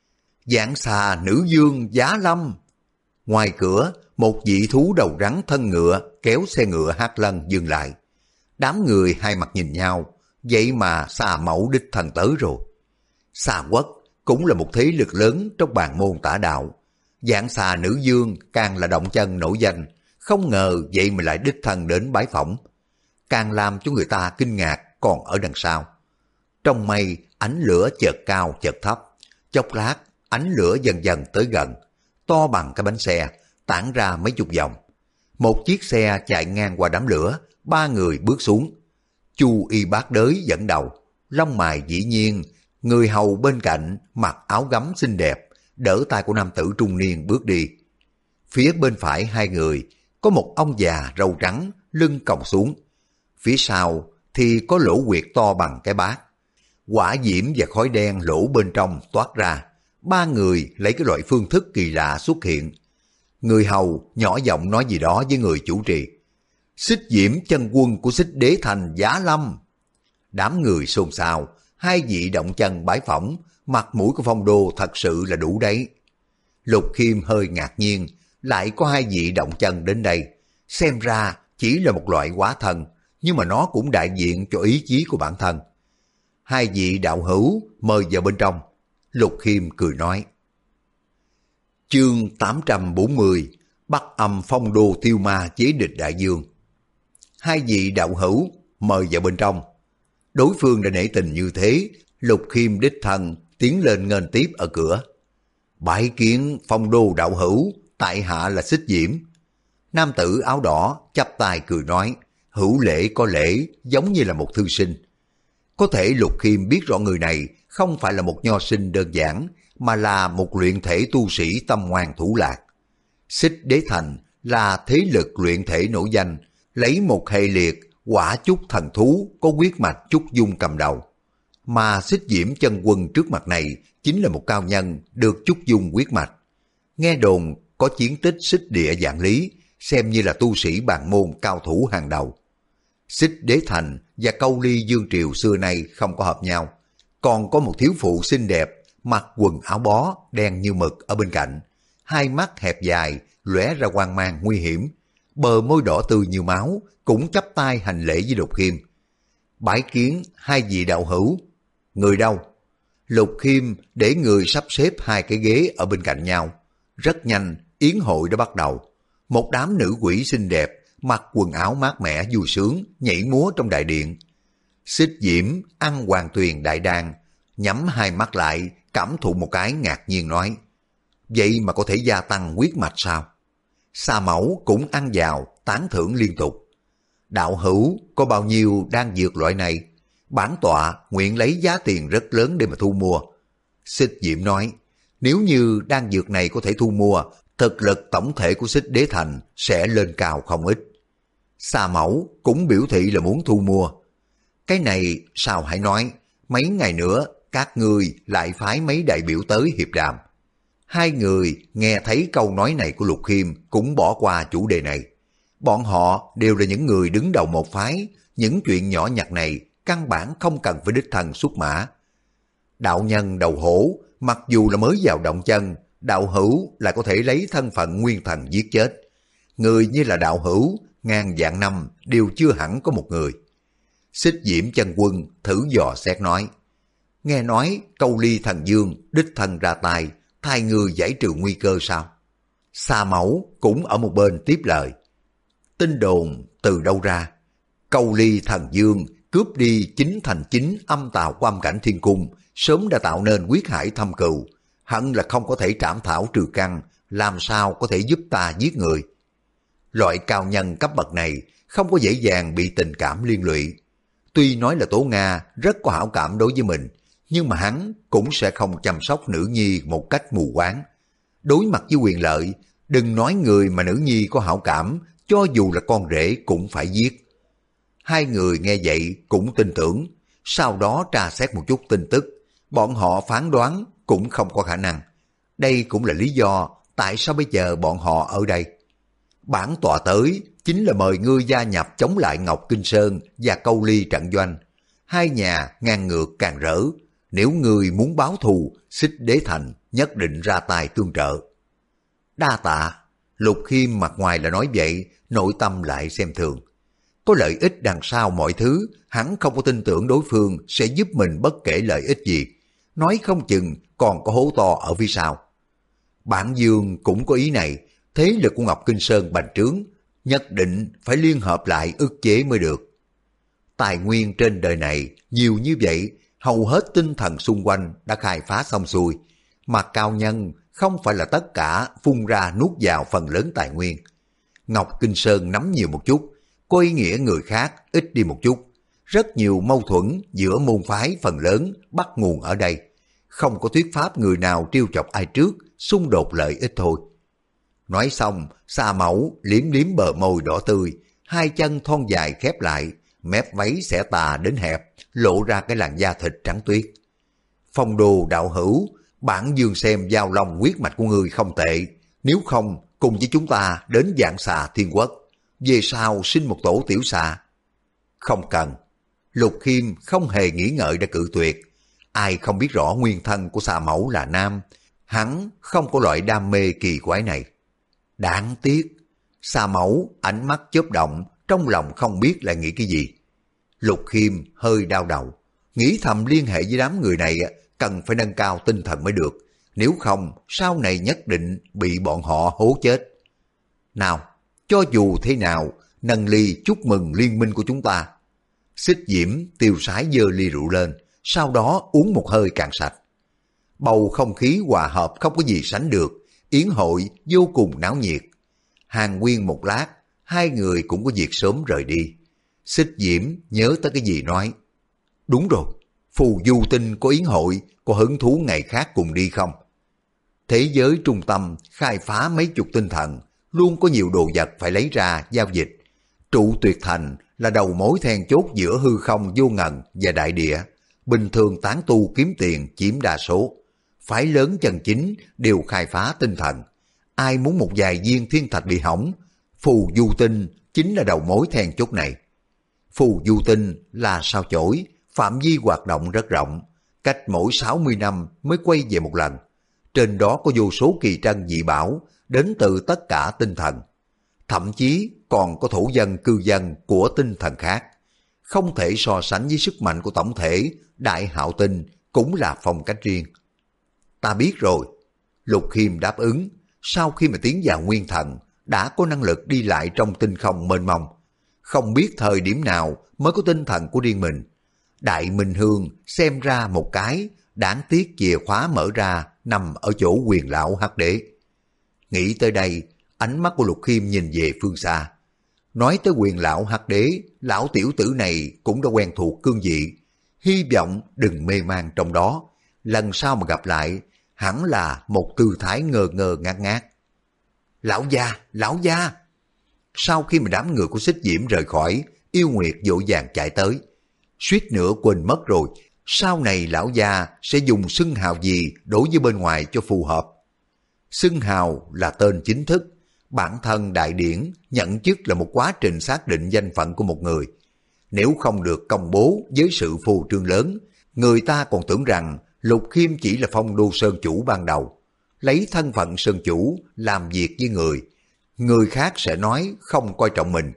Giảng xà nữ dương Giá Lâm. Ngoài cửa, một vị thú đầu rắn thân ngựa kéo xe ngựa hát lân dừng lại. Đám người hai mặt nhìn nhau, vậy mà xà mẫu đích thần tới rồi. Xà Quốc cũng là một thế lực lớn trong bàn môn tả đạo. Giảng xà nữ dương càng là động chân nổi danh, không ngờ vậy mà lại đích thân đến bái phỏng. Càng làm cho người ta kinh ngạc còn ở đằng sau. Trong mây, ánh lửa chợt cao chợt thấp, chốc lát ánh lửa dần dần tới gần, to bằng cái bánh xe, tản ra mấy chục vòng. Một chiếc xe chạy ngang qua đám lửa, 3 người bước xuống. Chu Y Bát Đới dẫn đầu, lông mày dĩ nhiên, người hầu bên cạnh mặc áo gấm xinh đẹp, đỡ tay của nam tử trung niên bước đi. Phía bên phải hai người, có một ông già râu trắng, lưng còng xuống. Phía sau thì có lỗ huyệt to bằng cái bát. Hỏa diễm và khói đen lỗ bên trong toát ra. 3 người lấy cái loại phương thức kỳ lạ xuất hiện. Người hầu nhỏ giọng nói gì đó với người chủ trì. Xích diễm chân quân của Xích Đế Thành Giá Lâm. Đám người xôn xao, 2 vị động chân bái phỏng, mặt mũi của Phong Đô thật sự là đủ đấy. Lục Khiêm hơi ngạc nhiên, lại có 2 vị động chân đến đây. Xem ra chỉ là một loại hóa thân, nhưng mà nó cũng đại diện cho ý chí của bản thân. 2 vị đạo hữu mời vào bên trong. Lục Khiêm cười nói. Chương 840, Bắc Âm Phong Đô Tiêu Ma chế địch đại dương. 2 vị đạo hữu mời vào bên trong. Đối phương đã nể tình như thế, Lục Khiêm đích thân tiến lên nghênh tiếp ở cửa. Bái kiến Phong Đô đạo hữu, tại hạ là Xích Diễm. Nam tử áo đỏ chắp tay cười nói, hữu lễ có lễ, giống như là một thư sinh. Có thể Lục Khiêm biết rõ người này không phải là một nho sinh đơn giản, mà là một luyện thể tu sĩ tâm ngoan thủ lạc. Xích Đế Thành là thế lực luyện thể nổi danh, lấy một hệ liệt quả chúc thần thú có huyết mạch Chúc Dung cầm đầu. Mà Xích Diễm chân quân trước mặt này chính là một cao nhân được Chúc Dung huyết mạch. Nghe đồn có chiến tích Xích Địa Vạn Lý, xem như là tu sĩ bàn môn cao thủ hàng đầu. Xích Đế Thành và Câu Ly Dương Triều xưa nay không có hợp nhau. Còn có một thiếu phụ xinh đẹp, mặc quần áo bó, đen như mực ở bên cạnh. 2 mắt hẹp dài, lóe ra quang mang nguy hiểm. Bờ môi đỏ tươi như máu, cũng chắp tay hành lễ với Lục Khiêm. Bái kiến 2 vị đạo hữu. Người đâu? Lục Khiêm để người sắp xếp 2 cái ghế ở bên cạnh nhau. Rất nhanh, yến hội đã bắt đầu. Một đám nữ quỷ xinh đẹp, mặc quần áo mát mẻ vui sướng, nhảy múa trong đại điện. Xích Diễm ăn hoàng tuyền đại đan, nhắm 2 mắt lại, cảm thụ một cái ngạc nhiên nói. Vậy mà có thể gia tăng huyết mạch sao? Sa Mẫu cũng ăn vào, tán thưởng liên tục. Đạo hữu có bao nhiêu đan dược loại này? Bản tọa nguyện lấy giá tiền rất lớn để mà thu mua. Xích Diễm nói, Nếu như đan dược này có thể thu mua, thực lực tổng thể của Xích Đế Thành sẽ lên cao không ít. Xà Mẫu cũng biểu thị là muốn thu mua. Cái này sao hãy nói, mấy ngày nữa các ngươi lại phái mấy đại biểu tới hiệp đàm. Hai người nghe thấy câu nói này của Lục Khiêm cũng bỏ qua chủ đề này. Bọn họ đều là những người đứng đầu một phái, những chuyện nhỏ nhặt này căn bản không cần phải đích thân xuất mã. Đạo nhân đầu hổ, mặc dù là mới vào động chân, đạo hữu lại có thể lấy thân phận nguyên thần giết chết. Người như là đạo hữu, ngàn vạn năm đều chưa hẳn có một người. Xích Diễm Chân Quân thử dò xét nói, nghe nói Câu Ly Thần Dương đích thân ra tay, thay người giải trừ nguy cơ sao? Xà Mẫu cũng ở một bên tiếp lời, tin đồn từ đâu ra? Câu Ly Thần Dương cướp đi 9 thành 9 âm tào của âm cảnh thiên cung, sớm đã tạo nên quyết hải thâm cừu, hận là không có thể trảm thảo trừ căn, làm sao có thể giúp ta giết người. Loại cao nhân cấp bậc này không có dễ dàng bị tình cảm liên lụy. Tuy nói là Tố Nga rất có hảo cảm đối với mình, nhưng mà hắn cũng sẽ không chăm sóc nữ nhi một cách mù quáng. Đối mặt với quyền lợi, đừng nói người mà nữ nhi có hảo cảm, cho dù là con rể cũng phải giết. Hai người nghe vậy cũng tin tưởng, sau đó tra xét một chút tin tức, bọn họ phán đoán cũng không có khả năng. Đây cũng là lý do tại sao bây giờ bọn họ ở đây. Bản tọa tới chính là mời ngươi gia nhập chống lại Ngọc Kinh Sơn và Câu Ly trận doanh. Hai nhà ngang ngược càng rỡ, nếu ngươi muốn báo thù, Xích Đế Thành nhất định ra tay tương trợ. Đa tạ. Lục Khiêm mặt ngoài là nói vậy, nội tâm lại xem thường. Có lợi ích đằng sau mọi thứ, hắn không có tin tưởng đối phương sẽ giúp mình bất kể lợi ích gì. Nói không chừng còn có hố to ở phía sau. Bản Dương cũng có ý này, thế lực của Ngọc Kinh Sơn bành trướng, nhất định phải liên hợp lại ức chế mới được. Tài nguyên trên đời này nhiều như vậy, hầu hết tinh thần xung quanh đã khai phá xong xuôi, mà cao nhân không phải là tất cả phun ra nuốt vào phần lớn tài nguyên. Ngọc Kinh Sơn nắm nhiều một chút, có ý nghĩa người khác ít đi một chút. Rất nhiều mâu thuẫn giữa môn phái phần lớn bắt nguồn ở đây. Không có thuyết pháp người nào trêu chọc ai trước, xung đột lợi ích thôi. Nói xong, Xà Mẫu liếm liếm bờ môi đỏ tươi, hai chân thon dài khép lại, mép váy xẻ tà đến hẹp, lộ ra cái làn da thịt trắng tuyết. Phong Đồ đạo hữu, bản Dương xem giao long huyết mạch của ngươi không tệ, nếu không cùng với chúng ta đến Vạn Xà Thiên Quốc, về sau sinh một tổ tiểu xà. Không cần. Lục Khiêm không hề nghĩ ngợi đã cự tuyệt. Ai không biết rõ nguyên thân của Xà Mẫu là nam, hắn không có loại đam mê kỳ quái này. Đáng tiếc. Xà Mẫu ánh mắt chớp động, trong lòng không biết là nghĩ cái gì. Lục Khiêm hơi đau đầu, nghĩ thầm liên hệ với đám người này cần phải nâng cao tinh thần mới được, nếu không sau này nhất định bị bọn họ hố chết. Nào, cho dù thế nào, nâng ly chúc mừng liên minh của chúng ta. Xích Diễm tiêu sái giơ ly rượu lên, sau đó uống một hơi cạn sạch. Bầu không khí hòa hợp không có gì sánh được, yến hội vô cùng náo nhiệt. Hàn huyên một lát, hai người cũng có việc sớm rời đi. Xích Diễm nhớ tới cái gì nói, đúng rồi, Phù Du Tinh có yến hội, có hứng thú ngày khác cùng đi không? Thế giới trung tâm khai phá mấy chục tinh thần, luôn có nhiều đồ vật phải lấy ra giao dịch. Trụ Tuyệt Thành là đầu mối then chốt giữa hư không vô ngần và đại địa. Bình thường tán tu kiếm tiền chiếm đa số. Phái lớn chân chính đều khai phá tinh thần. Ai muốn một vài viên thiên thạch bị hỏng, Phù Du Tinh chính là đầu mối then chốt này. Phù Du Tinh là sao chổi, phạm vi hoạt động rất rộng, cách mỗi 60 năm mới quay về một lần. Trên đó có vô số kỳ trân dị bảo đến từ tất cả tinh thần. Thậm chí còn có thổ dân cư dân của tinh thần khác. Không thể so sánh với sức mạnh của tổng thể, Đại Hạo Tinh cũng là phong cách riêng. Ta biết rồi. Lục Khiêm đáp ứng, sau khi mà tiến vào nguyên thần, đã có năng lực đi lại trong tinh không mênh mông. Không biết thời điểm nào mới có tinh thần của riêng mình. Đại Minh Hương xem ra một cái, đáng tiếc chìa khóa mở ra nằm ở chỗ Quyền Lão Hắc Đế. Nghĩ tới đây, ánh mắt của Lục Khiêm nhìn về phương xa. Nói tới Quyền Lão Hắc Đế, lão tiểu tử này cũng đã quen thuộc cương vị. Hy vọng đừng mê man trong đó. Lần sau mà gặp lại, hẳn là một tư thái ngơ ngơ ngác ngác. Lão gia, lão gia! Sau khi mà đám người của Xích Diễm rời khỏi, Yêu Nguyệt vội vàng chạy tới. Suýt nữa quên mất rồi, sau này lão gia sẽ dùng xưng hào gì đối với bên ngoài cho phù hợp. Xưng hào là tên chính thức, bản thân đại điển nhận chức là một quá trình xác định danh phận của một người. Nếu không được công bố với sự phô trương lớn, người ta còn tưởng rằng Lục Khiêm chỉ là phong đô sơn chủ ban đầu. Lấy thân phận sơn chủ làm việc với người khác sẽ nói không coi trọng mình.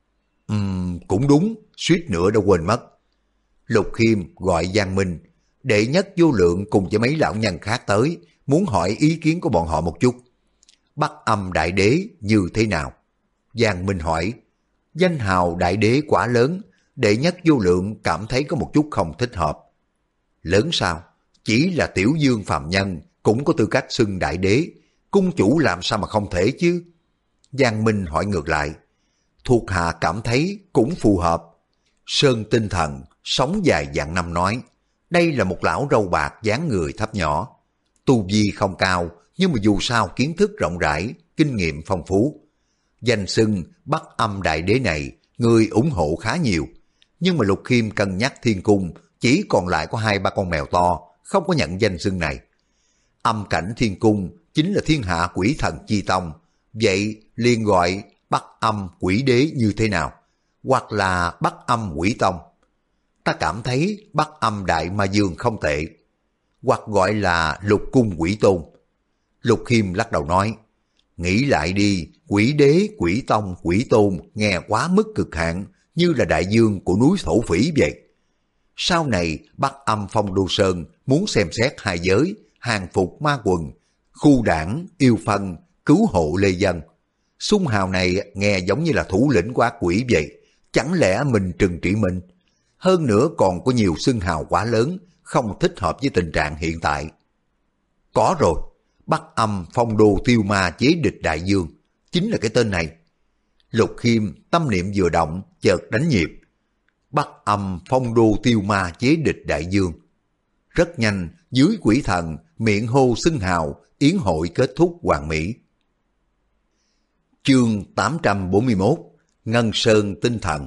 Cũng đúng, suýt nữa đã quên mất. Lục Khiêm gọi Giang Minh, Đệ Nhất Vô Lượng cùng với mấy lão nhân khác tới, muốn hỏi ý kiến của bọn họ một chút. Bắc Âm Đại Đế như thế nào? Giang Minh hỏi, danh hào Đại Đế quá lớn, Đệ Nhất Vô Lượng cảm thấy có một chút không thích hợp. Lớn sao? Chỉ là tiểu dương phàm nhân cũng có tư cách xưng Đại Đế, cung chủ làm sao mà không thể chứ? Giang Minh hỏi ngược lại, thuộc hạ cảm thấy cũng phù hợp. Sơn Tinh Thần sống dài vạn năm nói, đây là một lão râu bạc dáng người thấp nhỏ, tu vi không cao nhưng mà dù sao kiến thức rộng rãi, kinh nghiệm phong phú. Danh xưng Bắc Âm Đại Đế này người ủng hộ khá nhiều, nhưng mà Lục Khiêm cân nhắc thiên cung chỉ còn lại có 2-3 con mèo to, không có nhận danh xưng này. Âm cảnh thiên cung chính là thiên hạ quỷ thần chi tông, vậy liền gọi Bắc Âm Quỷ Đế như thế nào? Hoặc là Bắc Âm Quỷ Tông. Ta cảm thấy Bắc Âm Đại Ma Dương không tệ. Hoặc gọi là Lục Cung Quỷ Tôn. Lục Khiêm lắc đầu nói, nghĩ lại đi, Quỷ Đế, Quỷ Tông, Quỷ Tôn nghe quá mức cực hạn, như là đại dương của núi Thổ Phỉ vậy. Sau này Bắc Âm Phong Đô Sơn muốn xem xét hai giới, hàng phục ma quần, khu đảng, yêu phân, cứu hộ lê dân. Xung hào này nghe giống như là thủ lĩnh của ác quỷ vậy, chẳng lẽ mình trừng trị mình? Hơn nữa còn có nhiều xưng hào quá lớn, không thích hợp với tình trạng hiện tại. Có rồi, Bắc Âm Phong Đô Tiêu Ma Chế Địch Đại Dương, chính là cái tên này. Lục Khiêm tâm niệm vừa động, chợt đánh nhịp. Bắc Âm Phong Đô Tiêu Ma Chế Địch Đại Dương. Rất nhanh, dưới quỷ thần, miệng hô xưng hào, yến hội kết thúc hoàn mỹ. Chương 841, Ngân Sơn Tinh Thần.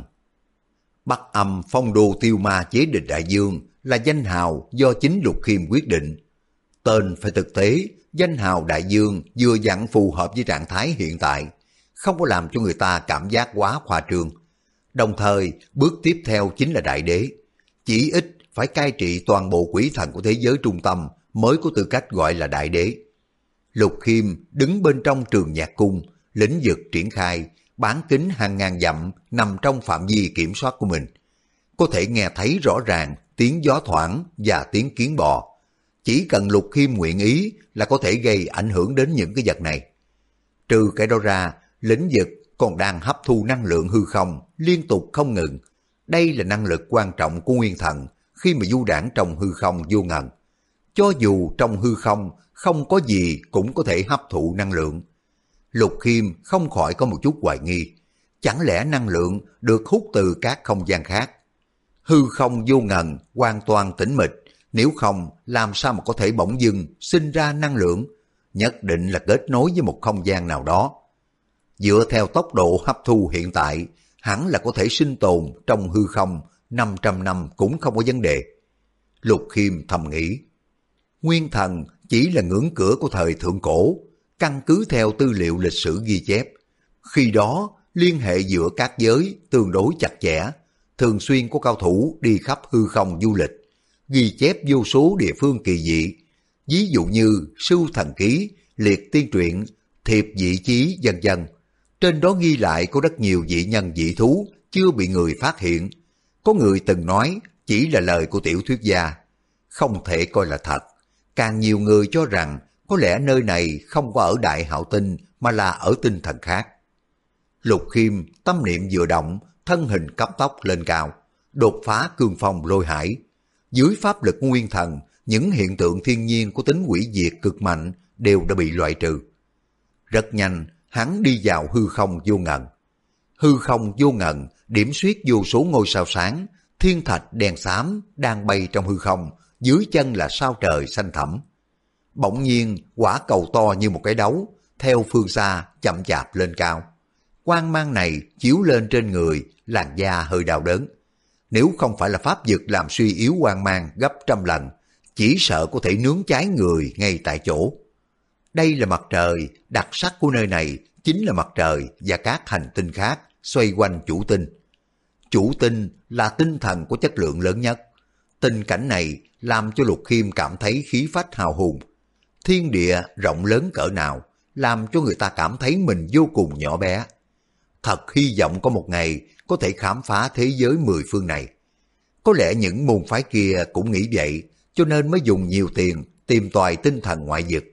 Bắc Âm Phong Đô Tiêu Ma Chế Địch Đại Dương là danh hào do chính Lục Khiêm quyết định. Tên phải thực tế, danh hào Đại Dương vừa dặn phù hợp với trạng thái hiện tại, không có làm cho người ta cảm giác quá khoa trương. Đồng thời, bước tiếp theo chính là Đại Đế. Chỉ ít phải cai trị toàn bộ quỷ thần của thế giới trung tâm mới có tư cách gọi là Đại Đế. Lục Khiêm đứng bên trong Trường Nhạc Cung, lĩnh vực triển khai, bán kính hàng ngàn dặm nằm trong phạm vi kiểm soát của mình. Có thể nghe thấy rõ ràng tiếng gió thoảng và tiếng kiến bò. Chỉ cần Lục Khiêm nguyện ý là có thể gây ảnh hưởng đến những cái vật này. Trừ cái đó ra, lĩnh vực còn đang hấp thu năng lượng hư không liên tục không ngừng. Đây là năng lực quan trọng của nguyên thần khi mà du đãng trong hư không vô ngần. Cho dù trong hư không không có gì cũng có thể hấp thụ năng lượng. Lục Khiêm không khỏi có một chút hoài nghi. Chẳng lẽ năng lượng được hút từ các không gian khác? Hư không vô ngần, hoàn toàn tĩnh mịch. Nếu không, làm sao mà có thể bỗng dưng sinh ra năng lượng? Nhất định là kết nối với một không gian nào đó. Dựa theo tốc độ hấp thu hiện tại, hẳn là có thể sinh tồn trong hư không 500 năm cũng không có vấn đề. Lục Khiêm thầm nghĩ. Nguyên thần chỉ là ngưỡng cửa của thời thượng cổ, căn cứ theo tư liệu lịch sử ghi chép. Khi đó, liên hệ giữa các giới tương đối chặt chẽ, thường xuyên có cao thủ đi khắp hư không du lịch, ghi chép vô số địa phương kỳ dị, ví dụ như Sưu Thần Ký, Liệt Tiên Truyện, Thiệp Dị Chí vân vân. Trên đó ghi lại có rất nhiều dị nhân dị thú chưa bị người phát hiện. Có người từng nói chỉ là lời của tiểu thuyết gia, không thể coi là thật. Càng nhiều người cho rằng có lẽ nơi này không có ở Đại Hạo Tinh mà là ở tinh thần khác. Lục Khiêm tâm niệm vừa động, thân hình cấp tốc lên cao, đột phá cương phong lôi hải. Dưới pháp lực nguyên thần, những hiện tượng thiên nhiên có tính hủy diệt cực mạnh đều đã bị loại trừ. Rất nhanh, hắn đi vào hư không vô ngần. Hư không vô ngần, điểm xuyết vô số ngôi sao sáng, thiên thạch đen xám đang bay trong hư không, dưới chân là sao trời xanh thẳm. bỗng nhiên quả cầu to như một cái đấu, theo phương xa chậm chạp lên cao. Quang mang này chiếu lên trên người, làn da hơi đau đớn. Nếu không phải là pháp dực làm suy yếu quang mang gấp trăm lần, chỉ sợ có thể nướng cháy người ngay tại chỗ. Đây là mặt trời, đặc sắc của nơi này chính là mặt trời và các hành tinh khác xoay quanh chủ tinh. Chủ tinh là tinh thần có chất lượng lớn nhất. Tình cảnh này làm cho Lục Khiêm cảm thấy khí phách hào hùng. Thiên địa rộng lớn cỡ nào, làm cho người ta cảm thấy mình vô cùng nhỏ bé. Thật hy vọng có một ngày có thể khám phá thế giới mười phương này. Có lẽ những môn phái kia cũng nghĩ vậy, cho nên mới dùng nhiều tiền tìm tòi tinh thần ngoại vực.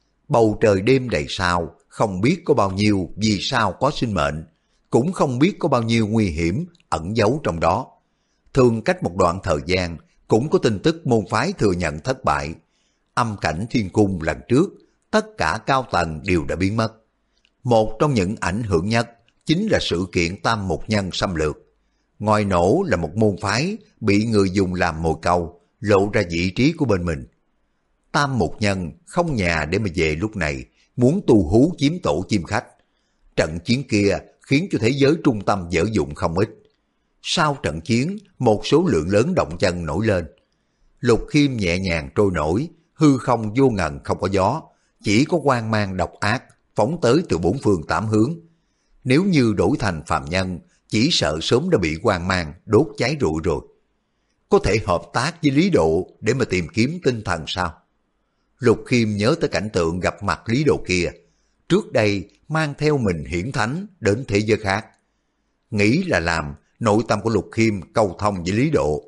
Bầu trời đêm đầy sao, không biết có bao nhiêu vì sao có sinh mệnh, cũng không biết có bao nhiêu nguy hiểm ẩn giấu trong đó. Thường cách một đoạn thời gian, cũng có tin tức môn phái thừa nhận thất bại. Âm cảnh thiên cung lần trước, tất cả cao tầng đều đã biến mất. Một trong những ảnh hưởng nhất chính là sự kiện Tam Mục Nhân xâm lược. Ngòi nổ là một môn phái bị người dùng làm mồi câu, lộ ra vị trí của bên mình. Tam Mục Nhân không nhà để mà về lúc này, muốn tu hú chiếm tổ chim khách. Trận chiến kia khiến cho thế giới trung tâm dở dụng không ít. Sau trận chiến, một số lượng lớn động chân nổi lên. Lục Khiêm nhẹ nhàng trôi nổi, hư không vô ngần không có gió, chỉ có quang mang độc ác phóng tới từ bốn phương tám hướng. Nếu như đổi thành phàm nhân, chỉ sợ sớm đã bị quang mang đốt cháy rụi rồi. Có thể hợp tác với Lý Độ để mà tìm kiếm tinh thần sao? Lục Khiêm nhớ tới cảnh tượng gặp mặt Lý Độ kia, trước đây mang theo mình hiển thánh đến thế giới khác. Nghĩ là làm, nội tâm của Lục Khiêm câu thông với Lý Độ.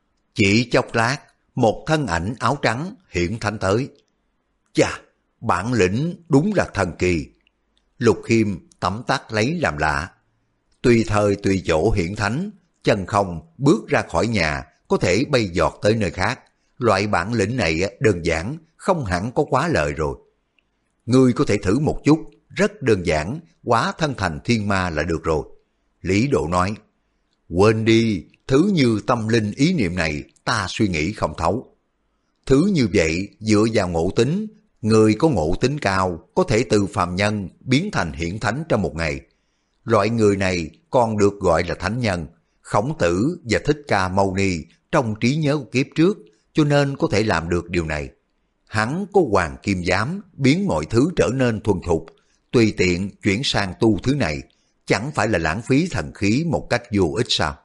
Chỉ chốc lát, một thân ảnh áo trắng hiển thánh tới. Chà, bản lĩnh đúng là thần kỳ. Lục Khiêm tấm tắc lấy làm lạ. Tùy thời tùy chỗ hiển thánh, chân không bước ra khỏi nhà có thể bay giọt tới nơi khác. Loại bản lĩnh này đơn giản, không hẳn có quá lời rồi. Ngươi có thể thử một chút, rất đơn giản, hóa thân thành thiên ma là được rồi. Lý Độ nói, quên đi, thứ như tâm linh ý niệm này ta suy nghĩ không thấu. Thứ như vậy dựa vào ngộ tính, người có ngộ tính cao có thể từ phàm nhân biến thành hiển thánh trong một ngày. Loại người này còn được gọi là thánh nhân. Khổng Tử và Thích Ca Mâu Ni trong trí nhớ của kiếp trước, cho nên có thể làm được điều này. Hắn có hoàng kim giám biến mọi thứ trở nên thuần thục, tùy tiện chuyển sang tu thứ này, chẳng phải là lãng phí thần khí một cách vô ích sao?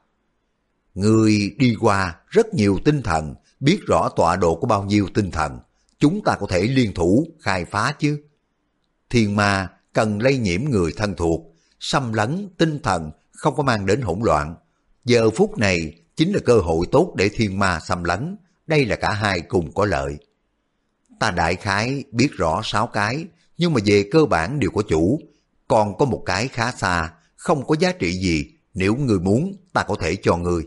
Người đi qua rất nhiều tinh thần, biết rõ tọa độ của bao nhiêu tinh thần, chúng ta có thể liên thủ khai phá chứ. Thiên ma cần lây nhiễm người thân thuộc, xâm lấn tinh thần không có mang đến hỗn loạn. Giờ phút này chính là cơ hội tốt để thiên ma xâm lấn, đây là cả hai cùng có lợi. Ta đại khái biết rõ 6 cái, nhưng mà về cơ bản đều có chủ, còn có một cái khá xa, không có giá trị gì, nếu ngươi muốn ta có thể cho ngươi.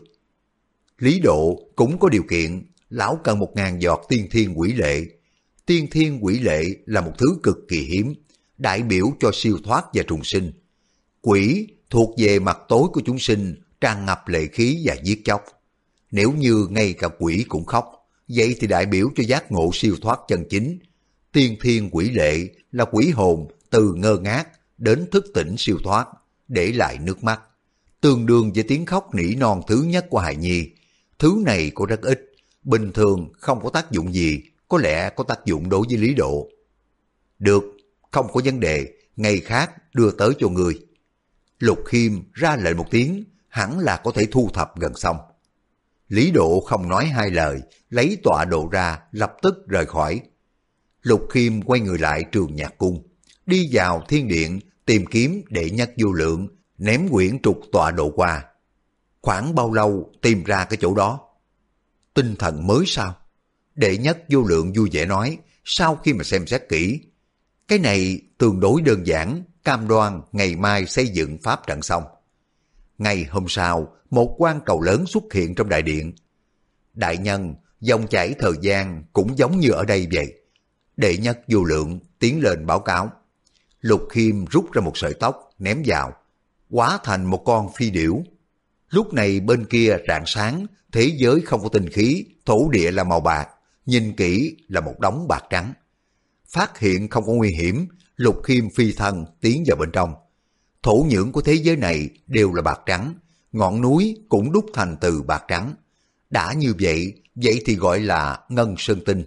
Lý Độ cũng có điều kiện, lão cần 1000 giọt tiên thiên quỷ lệ. Tiên thiên quỷ lệ là một thứ cực kỳ hiếm, đại biểu cho siêu thoát và trùng sinh. Quỷ thuộc về mặt tối của chúng sinh, tràn ngập lệ khí và giết chóc. Nếu như ngay cả quỷ cũng khóc, vậy thì đại biểu cho giác ngộ siêu thoát chân chính. Tiên thiên quỷ lệ là quỷ hồn từ ngơ ngác đến thức tỉnh siêu thoát, để lại nước mắt, tương đương với tiếng khóc nỉ non thứ nhất của hài nhi. Thứ này có rất ít, bình thường không có tác dụng gì, có lẽ có tác dụng đối với Lý Độ. Được, không có vấn đề, ngày khác đưa tới cho người. Lục Khiêm ra lệnh một tiếng, hẳn là có thể thu thập gần xong. Lý Độ không nói hai lời, lấy tọa độ ra, lập tức rời khỏi. Lục Khiêm quay người lại Trường Nhạc Cung, đi vào thiên điện tìm kiếm đệ nhất vô lượng, ném quyển trục tọa độ qua. Khoảng bao lâu tìm ra cái chỗ đó? Tinh thần mới sao? Đệ nhất vô lượng vui vẻ nói, sau khi mà xem xét kỹ. Cái này tương đối đơn giản, cam đoan ngày mai xây dựng pháp trận xong. Ngày hôm sau, một quan cầu lớn xuất hiện trong đại điện. Đại nhân, dòng chảy thời gian cũng giống như ở đây vậy. Đệ nhất vô lượng tiến lên báo cáo. Lục Khiêm rút ra một sợi tóc ném vào, hóa thành một con phi điểu. Lúc này bên kia rạng sáng, thế giới không có tinh khí, thổ địa là màu bạc, nhìn kỹ là một đống bạc trắng. Phát hiện không có nguy hiểm, Lục Khiêm phi thân tiến vào bên trong. Thổ nhưỡng của thế giới này đều là bạc trắng, ngọn núi cũng đúc thành từ bạc trắng. Đã như vậy, vậy thì gọi là ngân sơn tinh.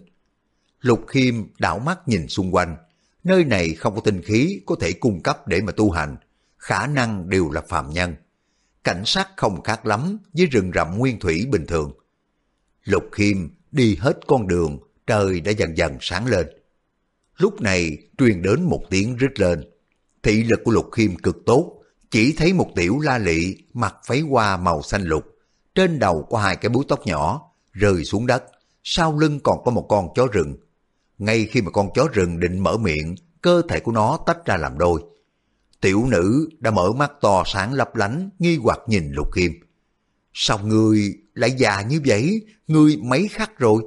Lục Khiêm đảo mắt nhìn xung quanh, nơi này không có tinh khí có thể cung cấp để mà tu hành, khả năng đều là phàm nhân. Cảnh sát không khác lắm với rừng rậm nguyên thủy bình thường. Lục Khiêm đi hết con đường, trời đã dần dần sáng lên. Lúc này truyền đến một tiếng rít lên. Thị lực của Lục Khiêm cực tốt, chỉ thấy một tiểu la lị mặc váy hoa màu xanh lục, trên đầu có hai cái búi tóc nhỏ, rơi xuống đất, sau lưng còn có một con chó rừng. Ngay khi mà con chó rừng định mở miệng, cơ thể của nó tách ra làm đôi. Tiểu nữ đã mở mắt to sáng lấp lánh, nghi hoặc nhìn Lục Khiêm. Sao ngươi lại già như vậy? Ngươi mấy khắc rồi?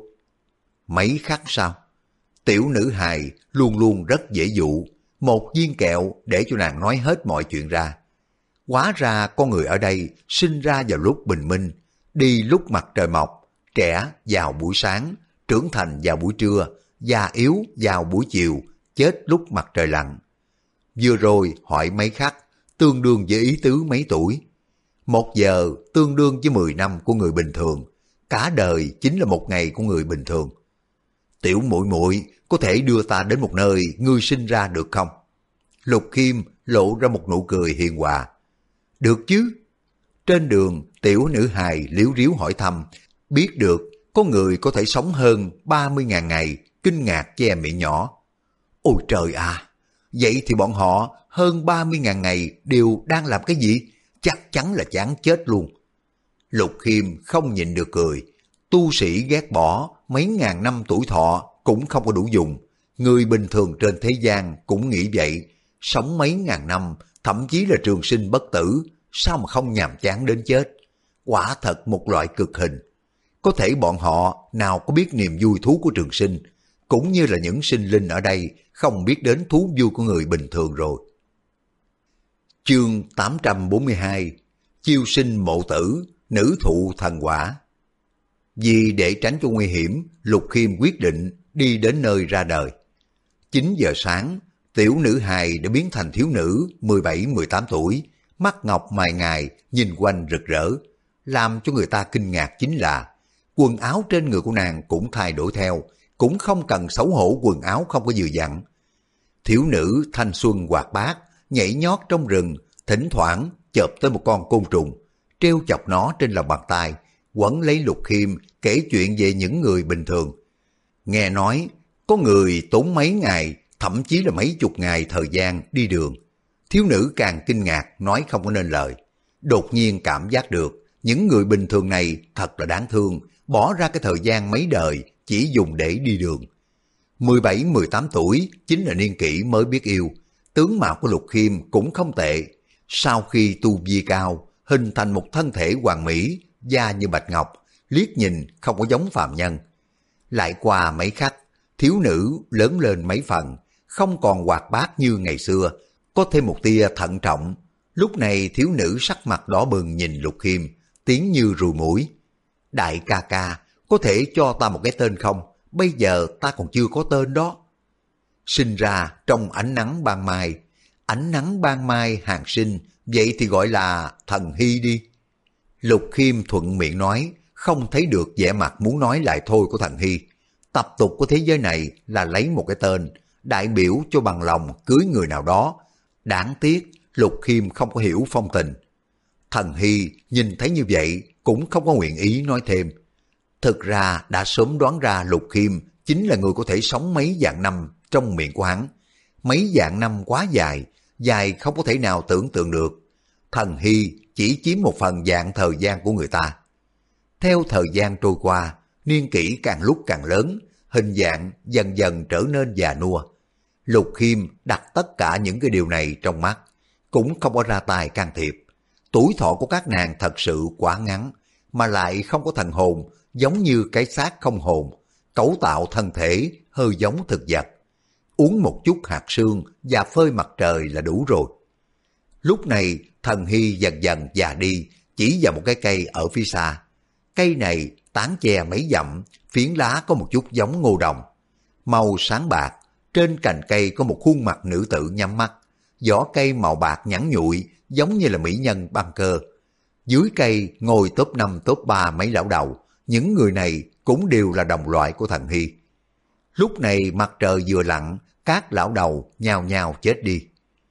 Mấy khắc sao? Tiểu nữ hài luôn luôn rất dễ dụ, một viên kẹo để cho nàng nói hết mọi chuyện ra. Hóa ra con người ở đây sinh ra vào lúc bình minh, đi lúc mặt trời mọc, trẻ vào buổi sáng, trưởng thành vào buổi trưa, già yếu vào buổi chiều, chết lúc mặt trời lặn. Vừa rồi hỏi mấy khắc, tương đương với ý tứ mấy tuổi. 1 giờ tương đương với 10 năm của người bình thường, cả đời chính là 1 ngày của người bình thường. Tiểu muội muội có thể đưa ta đến một nơi ngươi sinh ra được không? Lục Khiêm lộ ra một nụ cười hiền hòa. Được chứ. Trên đường, tiểu nữ hài liếu riếu hỏi thăm, biết được có người có thể sống hơn 30.000 ngày, kinh ngạc che miệng nhỏ. Ôi trời à, vậy thì bọn họ hơn 30.000 ngày đều đang làm cái gì? Chắc chắn là chán chết luôn. Lục Khiêm không nhịn được cười. Tu sĩ ghét bỏ mấy ngàn năm tuổi thọ cũng không có đủ dùng. Người bình thường trên thế gian cũng nghĩ vậy. Sống mấy ngàn năm, thậm chí là trường sinh bất tử, sao mà không nhàm chán đến chết? Quả thật một loại cực hình. Có thể bọn họ nào có biết niềm vui thú của trường sinh, cũng như là những sinh linh ở đây không biết đến thú vui của người bình thường rồi. Chương 842 Chiêu sinh mộ tử, nữ thụ thần quả. Vì để tránh cho nguy hiểm, Lục Khiêm quyết định đi đến nơi ra đời. 9 giờ sáng, tiểu nữ hài đã biến thành thiếu nữ 17-18 tuổi, mắt ngọc mày ngài, nhìn quanh rực rỡ. Làm cho người ta kinh ngạc chính là quần áo trên người của nàng cũng thay đổi theo, cũng không cần xấu hổ quần áo không có vừa vặn. Thiếu nữ thanh xuân hoạt bát, nhảy nhót trong rừng, thỉnh thoảng chộp tới một con côn trùng, treo chọc nó trên lòng bàn tay, quấn lấy Lục Khiêm kể chuyện về những người bình thường. Nghe nói, có người tốn mấy ngày, thậm chí là mấy chục ngày thời gian đi đường. Thiếu nữ càng kinh ngạc, nói không có nên lời. Đột nhiên cảm giác được, những người bình thường này thật là đáng thương, bỏ ra cái thời gian mấy đời chỉ dùng để đi đường. 17-18 tuổi chính là niên kỷ mới biết yêu. Tướng mạo của Lục Khiêm cũng không tệ. Sau khi tu vi cao, hình thành một thân thể hoàn mỹ, da như bạch ngọc, liếc nhìn không có giống phàm nhân. Lại qua mấy khắc, thiếu nữ lớn lên mấy phần, không còn hoạt bát như ngày xưa, có thêm một tia thận trọng. Lúc này thiếu nữ sắc mặt đỏ bừng nhìn Lục Khiêm, tiếng như ruồi muỗi. Đại ca ca, có thể cho ta một cái tên không? Bây giờ ta còn chưa có tên đó. Sinh ra trong ánh nắng ban mai hàng sinh, vậy thì gọi là Thần Hy đi. Lục Khiêm thuận miệng nói, không thấy được vẻ mặt muốn nói lại thôi của Thần Hy. Tập tục của thế giới này là lấy một cái tên, đại biểu cho bằng lòng cưới người nào đó. Đáng tiếc, Lục Khiêm không có hiểu phong tình. Thần Hy nhìn thấy như vậy cũng không có nguyện ý nói thêm. Thực ra đã sớm đoán ra Lục Khiêm chính là người có thể sống mấy vạn năm trong miệng của hắn. Mấy vạn năm quá dài, dài không có thể nào tưởng tượng được. Thần Hy chỉ chiếm một phần vạn thời gian của người ta. Theo thời gian trôi qua, niên kỷ càng lúc càng lớn, hình dạng dần dần trở nên già nua. Lục Khiêm đặt tất cả những cái điều này trong mắt, cũng không có ra tay can thiệp. Tuổi thọ của các nàng thật sự quá ngắn, mà lại không có thần hồn, giống như cái xác không hồn, cấu tạo thân thể hơi giống thực vật. Uống một chút hạt sương và phơi mặt trời là đủ rồi. Lúc này Thần Hy dần dần già đi, chỉ vào một cái cây ở phía xa. Cây này tán che mấy dặm, phiến lá có một chút giống ngô đồng. Màu sáng bạc, Trên cành cây có một khuôn mặt nữ tử nhắm mắt, vỏ cây màu bạc nhẵn nhụi giống như là mỹ nhân băng cơ. Dưới cây ngồi top 5 top 3 mấy lão đầu, những người này cũng đều là đồng loại của Thần Hy. Lúc này mặt trời vừa lặn, các lão đầu nhao nhao chết đi.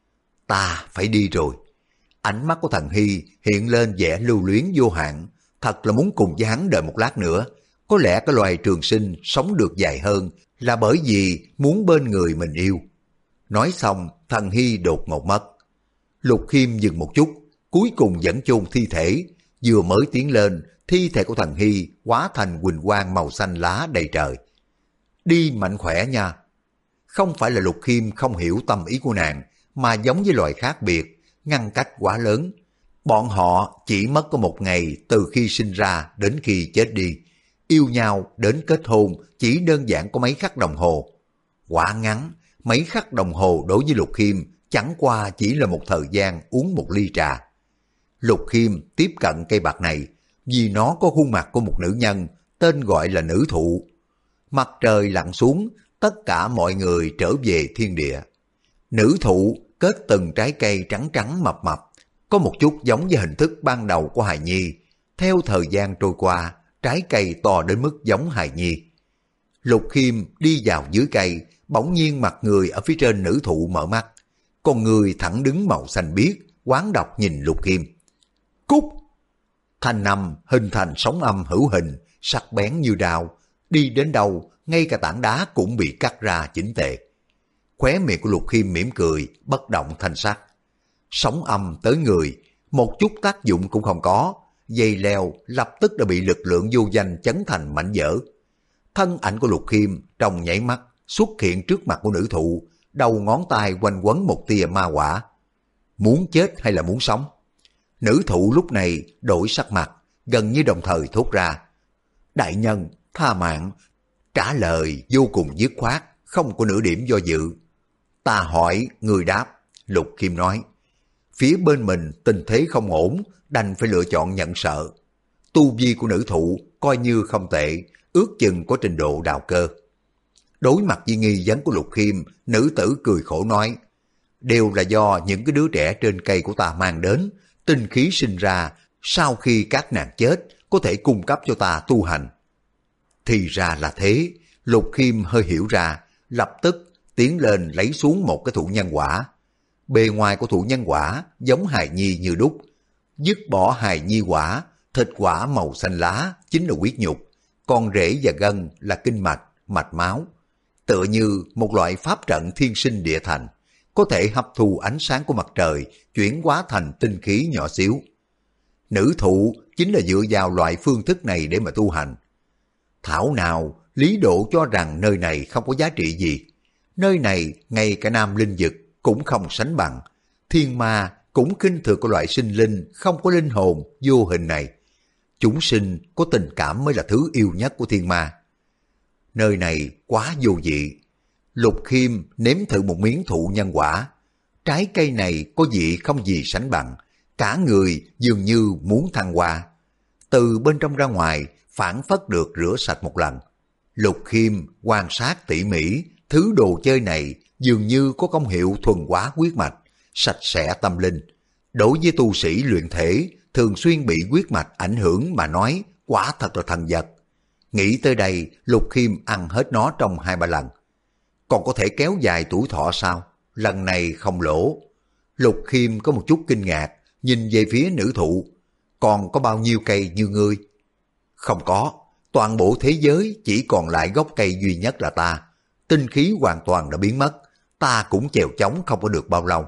Ta phải đi rồi. Ánh mắt của Thần Hy hiện lên vẻ lưu luyến vô hạn, thật là muốn cùng với hắn đợi một lát nữa. Có lẽ cái loài trường sinh sống được dài hơn là bởi vì muốn bên người mình yêu. Nói xong, Thần Hy đột ngột mất. Lục Khiêm dừng một chút, cuối cùng vẫn chôn thi thể. Vừa mới tiến lên, thi thể của Thần Hy hóa thành huỳnh quang màu xanh lá đầy trời. Đi mạnh khỏe nha. Không phải là Lục Khiêm không hiểu tâm ý của nàng, mà giống với loài khác biệt, ngăn cách quá lớn. Bọn họ chỉ mất có một ngày từ khi sinh ra đến khi chết đi. Yêu nhau đến kết hôn chỉ đơn giản có mấy khắc đồng hồ. Quả ngắn, mấy khắc đồng hồ đối với Lục Khiêm chẳng qua chỉ là một thời gian uống một ly trà. Lục Khiêm tiếp cận cây bạc này vì nó có khuôn mặt của một nữ nhân tên gọi là Nữ Thụ. Mặt trời lặn xuống, tất cả mọi người trở về thiên địa. Nữ Thụ kết từng trái cây trắng trắng mập mập, có một chút giống với hình thức ban đầu của hài nhi. Theo thời gian trôi qua, trái cây to đến mức giống hài nhi. Lục Khiêm đi vào dưới cây, bỗng nhiên mặt người ở phía trên Nữ Thụ mở mắt. Con người thẳng đứng màu xanh biếc, oán độc nhìn Lục Khiêm. Cút! Thanh âm hình thành sóng âm hữu hình, sắc bén như đao. Đi đến đâu, ngay cả tảng đá cũng bị cắt ra chỉnh tề. Khóe miệng của Lục Khiêm mỉm cười, bất động thanh sắc. Sóng âm tới người, một chút tác dụng cũng không có. Dây leo lập tức đã bị lực lượng vô danh chấn thành mảnh vỡ. Thân ảnh của Lục Khiêm trong nháy mắt xuất hiện trước mặt của Nữ Thụ, đầu ngón tay quanh quấn một tia ma hỏa. Muốn chết hay là muốn sống? Nữ Thụ lúc này đổi sắc mặt, gần như đồng thời thốt ra. Đại nhân, tha mạng. Trả lời vô cùng dứt khoát, không có nửa điểm do dự. Ta hỏi, người đáp. Lục Khiêm nói. Phía bên mình tình thế không ổn, đành phải lựa chọn nhận sợ. Tu vi của Nữ Thụ coi như không tệ, ước chừng có trình độ đào cơ. Đối mặt với nghi vấn của Lục Khiêm, nữ tử cười khổ nói. Đều là do những cái đứa trẻ trên cây của ta mang đến, tinh khí sinh ra, sau khi các nàng chết, có thể cung cấp cho ta tu hành. Thì ra là thế, Lục Khiêm hơi hiểu ra, lập tức tiến lên lấy xuống một cái thụ nhân quả. Bề ngoài của thụ nhân quả giống hài nhi như đúc, dứt bỏ hài nhi quả, thịt quả màu xanh lá chính là huyết nhục, còn rễ và gân là kinh mạch, mạch máu. Tựa như một loại pháp trận thiên sinh địa thành, có thể hấp thu ánh sáng của mặt trời, chuyển hóa thành tinh khí nhỏ xíu. Nữ Thụ chính là dựa vào loại phương thức này để mà tu hành. Thảo nào Lý Độ cho rằng nơi này không có giá trị gì. Nơi này ngay cả nam linh dực cũng không sánh bằng. Thiên ma cũng khinh thường của loại sinh linh không có linh hồn vô hình này. Chúng sinh có tình cảm mới là thứ yêu nhất của thiên ma. Nơi này quá vô vị. Lục Khiêm nếm thử một miếng thụ nhân quả. Trái cây này có vị không gì sánh bằng. Cả người dường như muốn thăng hoa. Từ bên trong ra ngoài phản phất được rửa sạch một lần. Lục Khiêm quan sát tỉ mỉ, thứ đồ chơi này dường như có công hiệu thuần hóa huyết mạch, sạch sẽ tâm linh. Đối với tu sĩ luyện thể, thường xuyên bị huyết mạch ảnh hưởng mà nói, quả thật là thần vật. Nghĩ tới đây, Lục Khiêm ăn hết nó trong 2-3 lần. Còn có thể kéo dài tuổi thọ sao? Lần này không lỗ. Lục Khiêm có một chút kinh ngạc, nhìn về phía Nữ Thụ. Còn có bao nhiêu cây như ngươi? Không có, toàn bộ thế giới chỉ còn lại gốc cây duy nhất là ta. Tinh khí hoàn toàn đã biến mất, ta cũng chèo chống không có được bao lâu.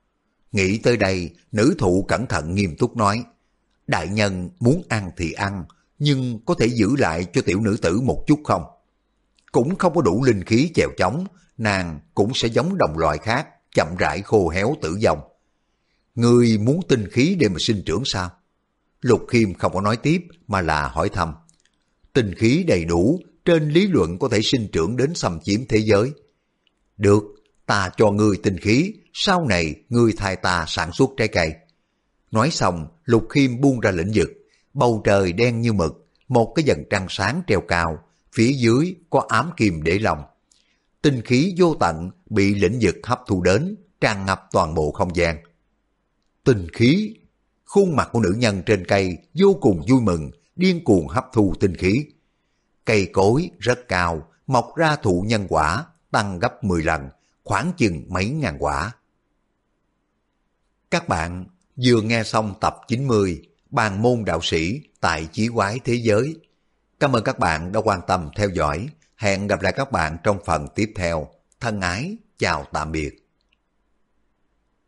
Nghĩ tới đây, Nữ Thụ cẩn thận nghiêm túc nói. Đại nhân muốn ăn thì ăn, nhưng có thể giữ lại cho tiểu nữ tử một chút không? Cũng không có đủ linh khí chèo chống, nàng cũng sẽ giống đồng loại khác, chậm rãi khô héo tử vong. Ngươi muốn tinh khí để mà sinh trưởng sao? Lục Khiêm không có nói tiếp mà là hỏi thăm. Tinh khí đầy đủ, trên lý luận có thể sinh trưởng đến xâm chiếm thế giới. Được, ta cho ngươi tinh khí, sau này ngươi thay ta sản xuất trái cây. Nói xong, Lục Khiêm buông ra lĩnh vực, bầu trời đen như mực, một cái vầng trăng sáng treo cao, phía dưới có ám kim để lòng. tinh khí vô tận bị lĩnh vực hấp thu đến, tràn ngập toàn bộ không gian. Tinh khí, khuôn mặt của nữ nhân trên cây vô cùng vui mừng, điên cuồng hấp thu tinh khí. Cây cối rất cao, mọc ra thụ nhân quả, tăng gấp 10 lần, khoảng chừng mấy ngàn quả. Các bạn vừa nghe xong tập 90 Bàn môn đạo sĩ tại Chí Quái Thế Giới. Cảm ơn các bạn đã quan tâm theo dõi. Hẹn gặp lại các bạn trong phần tiếp theo. Thân ái, chào tạm biệt.